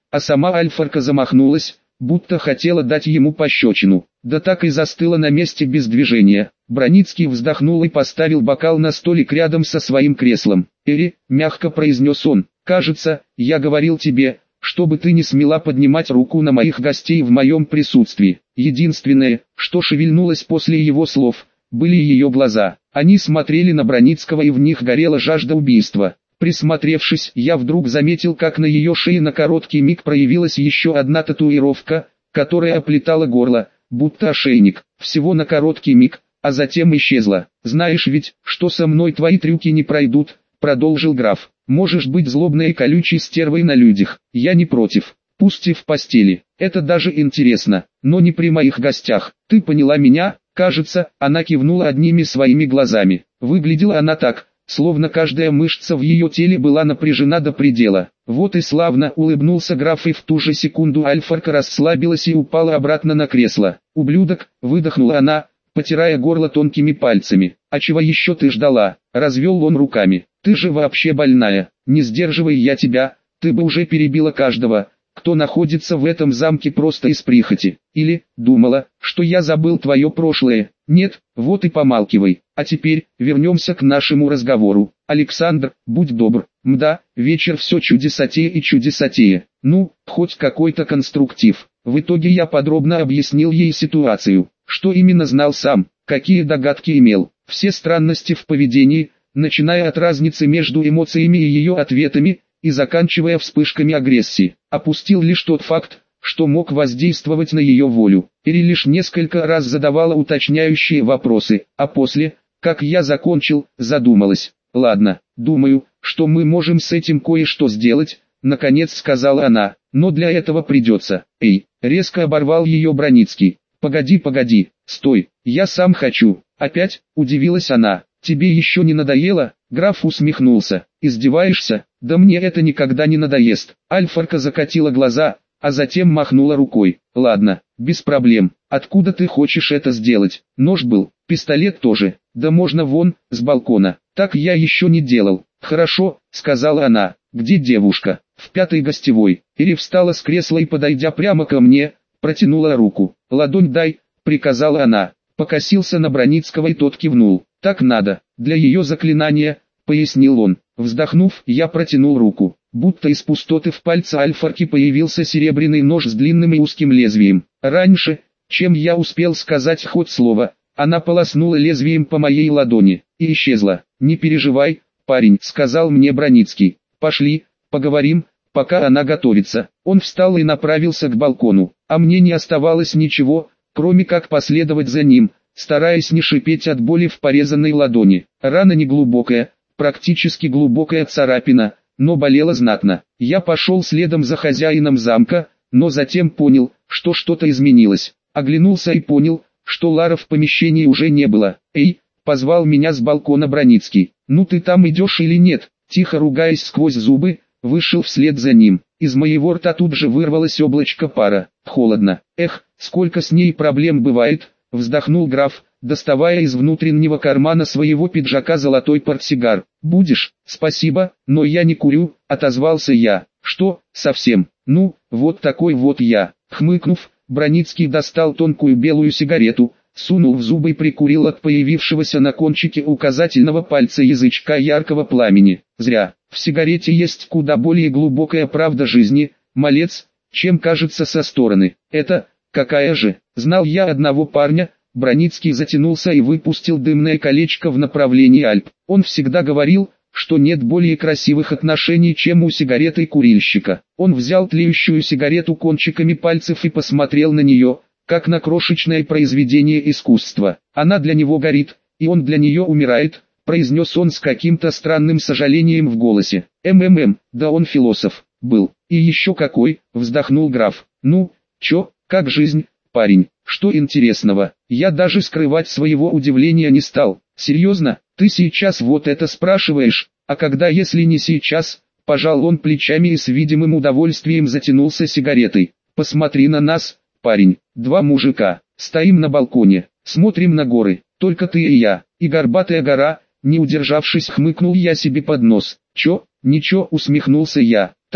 а сама Альфарка замахнулась, будто хотела дать ему пощечину, да так и застыла на месте без движения. Броницкий вздохнул и поставил бокал на столик рядом со своим креслом. «Эри», — мягко произнес он, — «кажется, я говорил тебе, чтобы ты не смела поднимать руку на моих гостей в моем присутствии». Единственное, что шевельнулось после его слов, были ее глаза. Они смотрели на Броницкого, и в них горела жажда убийства. Присмотревшись, я вдруг заметил, как на ее шее на короткий миг проявилась еще одна татуировка, которая оплетала горло, будто ошейник, всего на короткий миг, а затем исчезла. «Знаешь ведь, что со мной твои трюки не пройдут», — продолжил граф. «Можешь быть злобной и колючей стервой на людях, я не против, пусть и в постели, это даже интересно, но не при моих гостях. Ты поняла меня?» Кажется, она кивнула одними своими глазами. Выглядела она так, словно каждая мышца в ее теле была напряжена до предела. «Вот и славно», — улыбнулся граф, и в ту же секунду Альфарка расслабилась и упала обратно на кресло. «Ублюдок», — выдохнула она, потирая горло тонкими пальцами. «А чего еще ты ждала?» — развел он руками. «Ты же вообще больная, не сдерживай я тебя, ты бы уже перебила каждого, кто находится в этом замке просто из прихоти. Или, думала, что я забыл твое прошлое? Нет, вот и помалкивай. А теперь, вернемся к нашему разговору. Александр, будь добр, мда, вечер все чудесатее и чудесатее. Ну, хоть какой-то конструктив». В итоге я подробно объяснил ей ситуацию, что именно знал сам, какие догадки имел, все странности в поведении, начиная от разницы между эмоциями и ее ответами, и заканчивая вспышками агрессии. Опустил лишь тот факт, что мог воздействовать на ее волю. Или лишь несколько раз задавала уточняющие вопросы, а после, как я закончил, задумалась. «Ладно, думаю, что мы можем с этим кое-что сделать», — наконец сказала она, — «но для этого придется». «Эй», — резко оборвал ее Броницкий. «Погоди, погоди, стой, я сам хочу». «Опять?» — удивилась она. «Тебе еще не надоело?» Граф усмехнулся. «Издеваешься? Да мне это никогда не надоест». Альфарка закатила глаза, а затем махнула рукой. «Ладно, без проблем. Откуда ты хочешь это сделать? Нож был, пистолет тоже. Да можно вон, с балкона. Так я еще не делал». «Хорошо», — сказала она. «Где девушка?» «В пятой гостевой». Ири встала с кресла и, подойдя прямо ко мне, протянула руку. «Ладонь дай», — приказала она. Покосился на Броницкого, и тот кивнул. «Так надо, для ее заклинания», — пояснил он. Вздохнув, я протянул руку. Будто из пустоты в пальце Альфарки появился серебряный нож с длинным и узким лезвием. Раньше, чем я успел сказать хоть слово, она полоснула лезвием по моей ладони и исчезла. «Не переживай, парень», — сказал мне Броницкий. «Пошли, поговорим, пока она готовится». Он встал и направился к балкону, а мне не оставалось ничего, кроме как последовать за ним, стараясь не шипеть от боли в порезанной ладони. Рана не глубокая, практически глубокая царапина, но болела знатно. Я пошел следом за хозяином замка, но затем понял, что что-то изменилось. Оглянулся и понял, что Лары в помещении уже не было. «Эй!» — позвал меня с балкона Броницкий. «Ну ты там идешь или нет?» Тихо ругаясь сквозь зубы, вышел вслед за ним. Из моего рта тут же вырвалось облачко пара. Холодно. «Эх, сколько с ней проблем бывает!» — вздохнул граф, доставая из внутреннего кармана своего пиджака золотой портсигар. «Будешь?» «Спасибо, но я не курю», — отозвался я. «Что, совсем? Ну, вот такой вот я». Хмыкнув, Броницкий достал тонкую белую сигарету, сунул в зубы и прикурил от появившегося на кончике указательного пальца язычка яркого пламени. «Зря. В сигарете есть куда более глубокая правда жизни, малец, чем кажется со стороны. Это, какая же? Знал я одного парня». Броницкий затянулся и выпустил дымное колечко в направлении Альп. Он всегда говорил, что нет более красивых отношений, чем у сигареты и курильщика. Он взял тлеющую сигарету кончиками пальцев и посмотрел на нее, как на крошечное произведение искусства. Она для него горит, и он для нее умирает, произнес он с каким-то странным сожалением в голосе. «МММ, да он философ был. И еще какой», вздохнул граф. «Ну, чё, как жизнь, парень, что интересного?» Я даже скрывать своего удивления не стал. «Серьезно, ты сейчас вот это спрашиваешь, а когда если не сейчас?» Пожал он плечами и с видимым удовольствием затянулся сигаретой. «Посмотри на нас, парень, два мужика, стоим на балконе, смотрим на горы, только ты и я, и горбатая гора». Не удержавшись, хмыкнул я себе под нос. «Чё, ничего», усмехнулся я. «Так,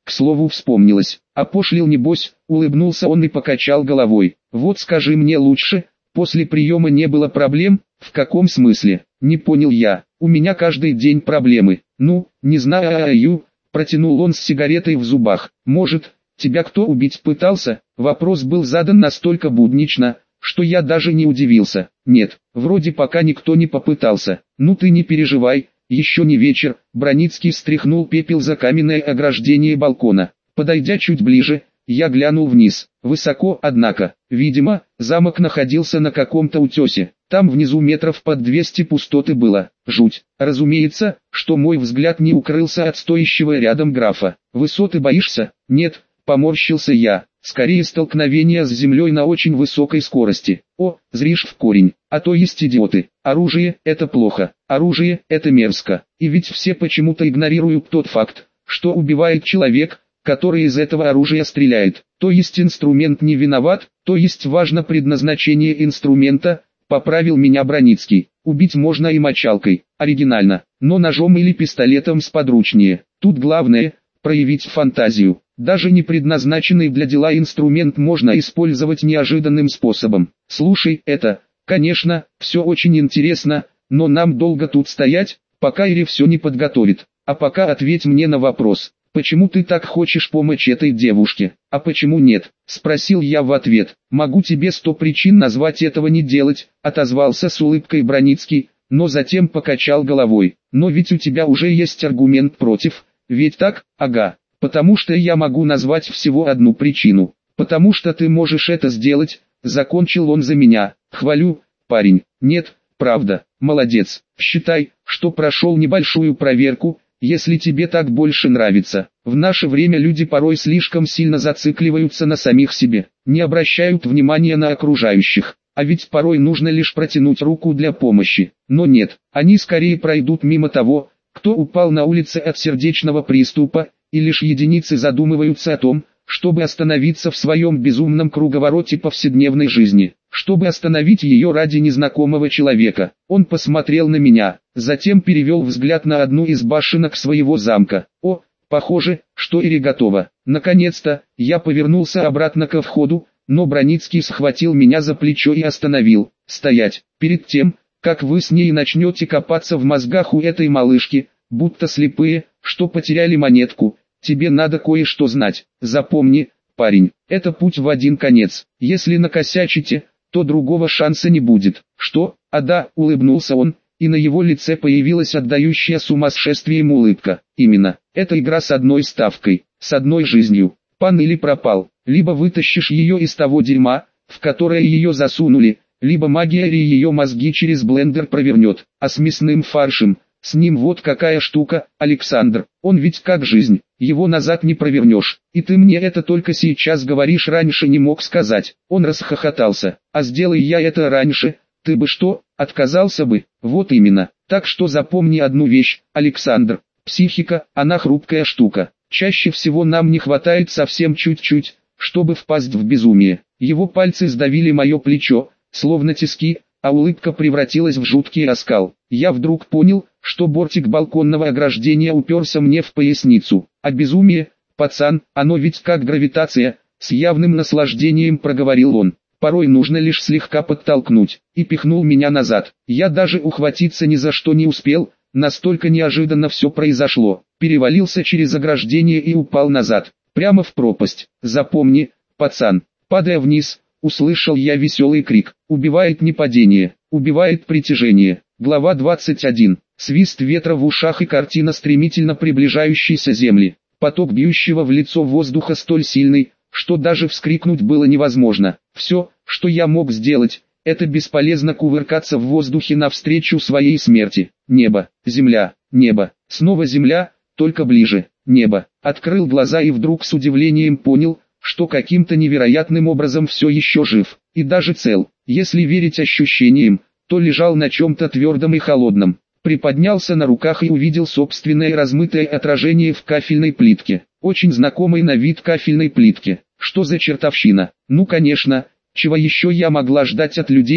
к слову вспомнилось. Опошлил небось, улыбнулся он и покачал головой. Вот скажи мне лучше, после приема не было проблем? В каком смысле? Не понял я. У меня каждый день проблемы. Ну, не знаю, протянул он с сигаретой в зубах. Может, тебя кто убить пытался? Вопрос был задан настолько буднично, что я даже не удивился. Нет, вроде пока никто не попытался. Ну ты не переживай, еще не вечер. Броницкий стряхнул пепел за каменное ограждение балкона. Подойдя чуть ближе, я глянул вниз. Высоко, однако. Видимо, замок находился на каком-то утесе. Там внизу метров под двести пустоты было. Жуть. Разумеется, что мой взгляд не укрылся от стоящего рядом графа. Высоты боишься? Нет, поморщился я. Скорее столкновение с землей на очень высокой скорости. О, зришь в корень. А то есть идиоты. Оружие – это плохо. Оружие – это мерзко. И ведь все почему-то игнорируют тот факт, что убивает человек, который из этого оружия стреляет. То есть инструмент не виноват, то есть важно предназначение инструмента, поправил меня Броницкий. Убить можно и мочалкой, оригинально, но ножом или пистолетом сподручнее. Тут главное – проявить фантазию. Даже не предназначенный для дела инструмент можно использовать неожиданным способом. Слушай, это, конечно, все очень интересно, но нам долго тут стоять, пока Ири все не подготовит. А пока ответь мне на вопрос. «Почему ты так хочешь помочь этой девушке, а почему нет?» – спросил я в ответ. «Могу тебе сто причин назвать этого не делать», – отозвался с улыбкой Броницкий, но затем покачал головой. «Но ведь у тебя уже есть аргумент против, ведь так?» «Ага, потому что я могу назвать всего одну причину. Потому что ты можешь это сделать», – закончил он за меня. «Хвалю, парень». «Нет, правда, молодец. Считай, что прошел небольшую проверку». Если тебе так больше нравится. В наше время люди порой слишком сильно зацикливаются на самих себе, не обращают внимания на окружающих. А ведь порой нужно лишь протянуть руку для помощи. Но нет, они скорее пройдут мимо того, кто упал на улице от сердечного приступа, и лишь единицы задумываются о том, чтобы остановиться в своем безумном круговороте повседневной жизни, чтобы остановить ее ради незнакомого человека. Он посмотрел на меня, затем перевел взгляд на одну из башенок своего замка. О, похоже, что Ири готова. Наконец-то, я повернулся обратно ко входу, но Броницкий схватил меня за плечо и остановил. Стоять, перед тем, как вы с ней начнете копаться в мозгах у этой малышки, будто слепые, что потеряли монетку. Тебе надо кое-что знать. Запомни, парень, это путь в один конец. Если накосячите, то другого шанса не будет. Что? А да, улыбнулся он, и на его лице появилась отдающая сумасшествием улыбка. Именно, это игра с одной ставкой, с одной жизнью. Пан или пропал. Либо вытащишь ее из того дерьма, в которое ее засунули, либо магия или ее мозги через блендер провернет. А с мясным фаршем, с ним вот какая штука, Александр, он ведь как жизнь, его назад не провернешь. И ты мне это только сейчас говоришь, раньше не мог сказать. Он расхохотался. А сделай я это раньше, ты бы что, отказался бы? Вот именно. Так что запомни одну вещь, Александр, психика, она хрупкая штука. Чаще всего нам не хватает совсем чуть-чуть, чтобы впасть в безумие. Его пальцы сдавили мое плечо, словно тиски, а улыбка превратилась в жуткий оскал. Я вдруг понял, что бортик балконного ограждения уперся мне в поясницу. А безумие, пацан, оно ведь как гравитация, с явным наслаждением проговорил он. Порой нужно лишь слегка подтолкнуть, и пихнул меня назад. Я даже ухватиться ни за что не успел, настолько неожиданно все произошло. Перевалился через ограждение и упал назад, прямо в пропасть. Запомни, пацан, падая вниз, услышал я веселый крик. Убивает не падение, убивает притяжение. Глава двадцать один. Свист ветра в ушах и картина стремительно приближающейся земли. Поток бьющего в лицо воздуха столь сильный, что даже вскрикнуть было невозможно. Все, что я мог сделать, это бесполезно кувыркаться в воздухе навстречу своей смерти. Небо, земля, небо, снова земля, только ближе. Небо. Открыл глаза и вдруг с удивлением понял, что каким-то невероятным образом все еще жив, и даже цел. Если верить ощущениям, то лежал на чем-то твердом и холодном. Приподнялся на руках и увидел собственное размытое отражение в кафельной плитке. Очень знакомой на вид кафельной плитке. Что за чертовщина? Ну конечно, чего еще я могла ждать от людей,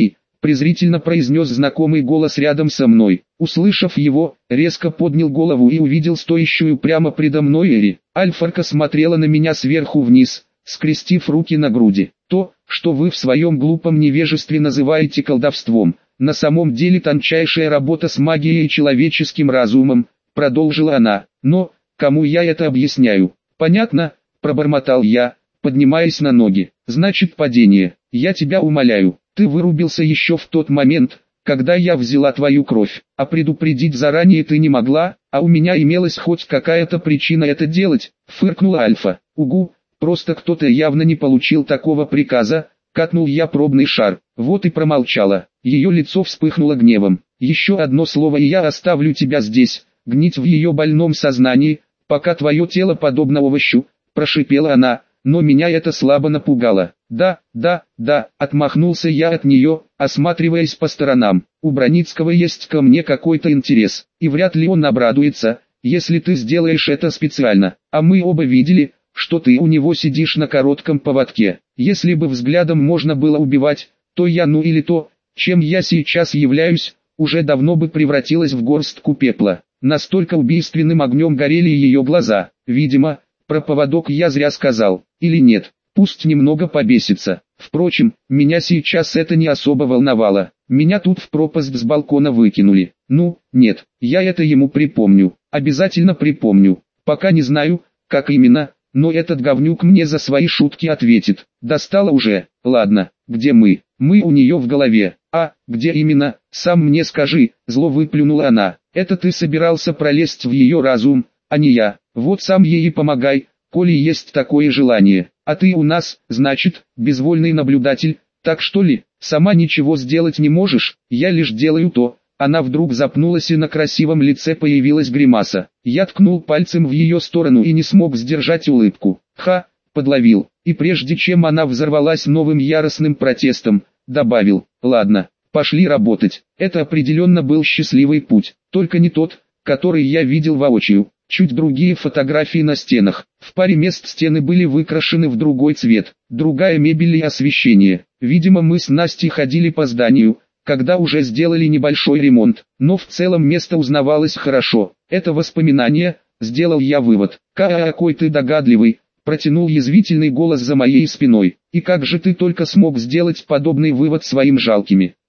презрительно произнес знакомый голос рядом со мной. Услышав его, резко поднял голову и увидел стоящую прямо предо мной Эри. Альфарка смотрела на меня сверху вниз, скрестив руки на груди. То, что вы в своем глупом невежестве называете колдовством, на самом деле тончайшая работа с магией и человеческим разумом, продолжила она. Но, кому я это объясняю? Понятно, пробормотал я, поднимаясь на ноги. Значит, падение. Я тебя умоляю. Ты вырубился еще в тот момент, когда я взяла твою кровь, а предупредить заранее ты не могла, а у меня имелась хоть какая-то причина это делать, фыркнула Альфа. Угу, просто кто-то явно не получил такого приказа, катнул я пробный шар. Вот и промолчала. Ее лицо вспыхнуло гневом. Еще одно слово и я оставлю тебя здесь, гнить в ее больном сознании, пока твое тело подобно овощу, прошипела она. Но меня это слабо напугало. Да, да, да, отмахнулся я от нее, осматриваясь по сторонам. У Броницкого есть ко мне какой-то интерес, и вряд ли он обрадуется, если ты сделаешь это специально. А мы оба видели, что ты у него сидишь на коротком поводке. Если бы взглядом можно было убивать, то я, ну или то, чем я сейчас являюсь, уже давно бы превратилась в горстку пепла. Настолько убийственным огнем горели ее глаза. Видимо, про поводок я зря сказал, или нет, пусть немного побесится. Впрочем, меня сейчас это не особо волновало. Меня тут в пропасть с балкона выкинули. Ну, нет, я это ему припомню, обязательно припомню. Пока не знаю, как именно, но этот говнюк мне за свои шутки ответит. Достало уже. Ладно, где мы? Мы у нее в голове. А, где именно, сам мне скажи, зло выплюнула она. Это ты собирался пролезть в ее разум, а не я. Вот сам ей и помогай, коли есть такое желание. А ты у нас, значит, безвольный наблюдатель, так что ли? Сама ничего сделать не можешь, я лишь делаю то. Она вдруг запнулась и на красивом лице появилась гримаса. Я ткнул пальцем в ее сторону и не смог сдержать улыбку. Ха, подловил. И прежде чем она взорвалась новым яростным протестом, добавил: ладно, пошли работать. Это определенно был счастливый путь, только не тот, который я видел воочию. Чуть другие фотографии на стенах. В паре мест стены были выкрашены в другой цвет, другая мебель и освещение. Видимо, мы с Настей ходили по зданию, когда уже сделали небольшой ремонт, но в целом место узнавалось хорошо. Это воспоминание, сделал я вывод. Какой ты догадливый, протянул язвительный голос за моей спиной. И как же ты только смог сделать подобный вывод своим жалкими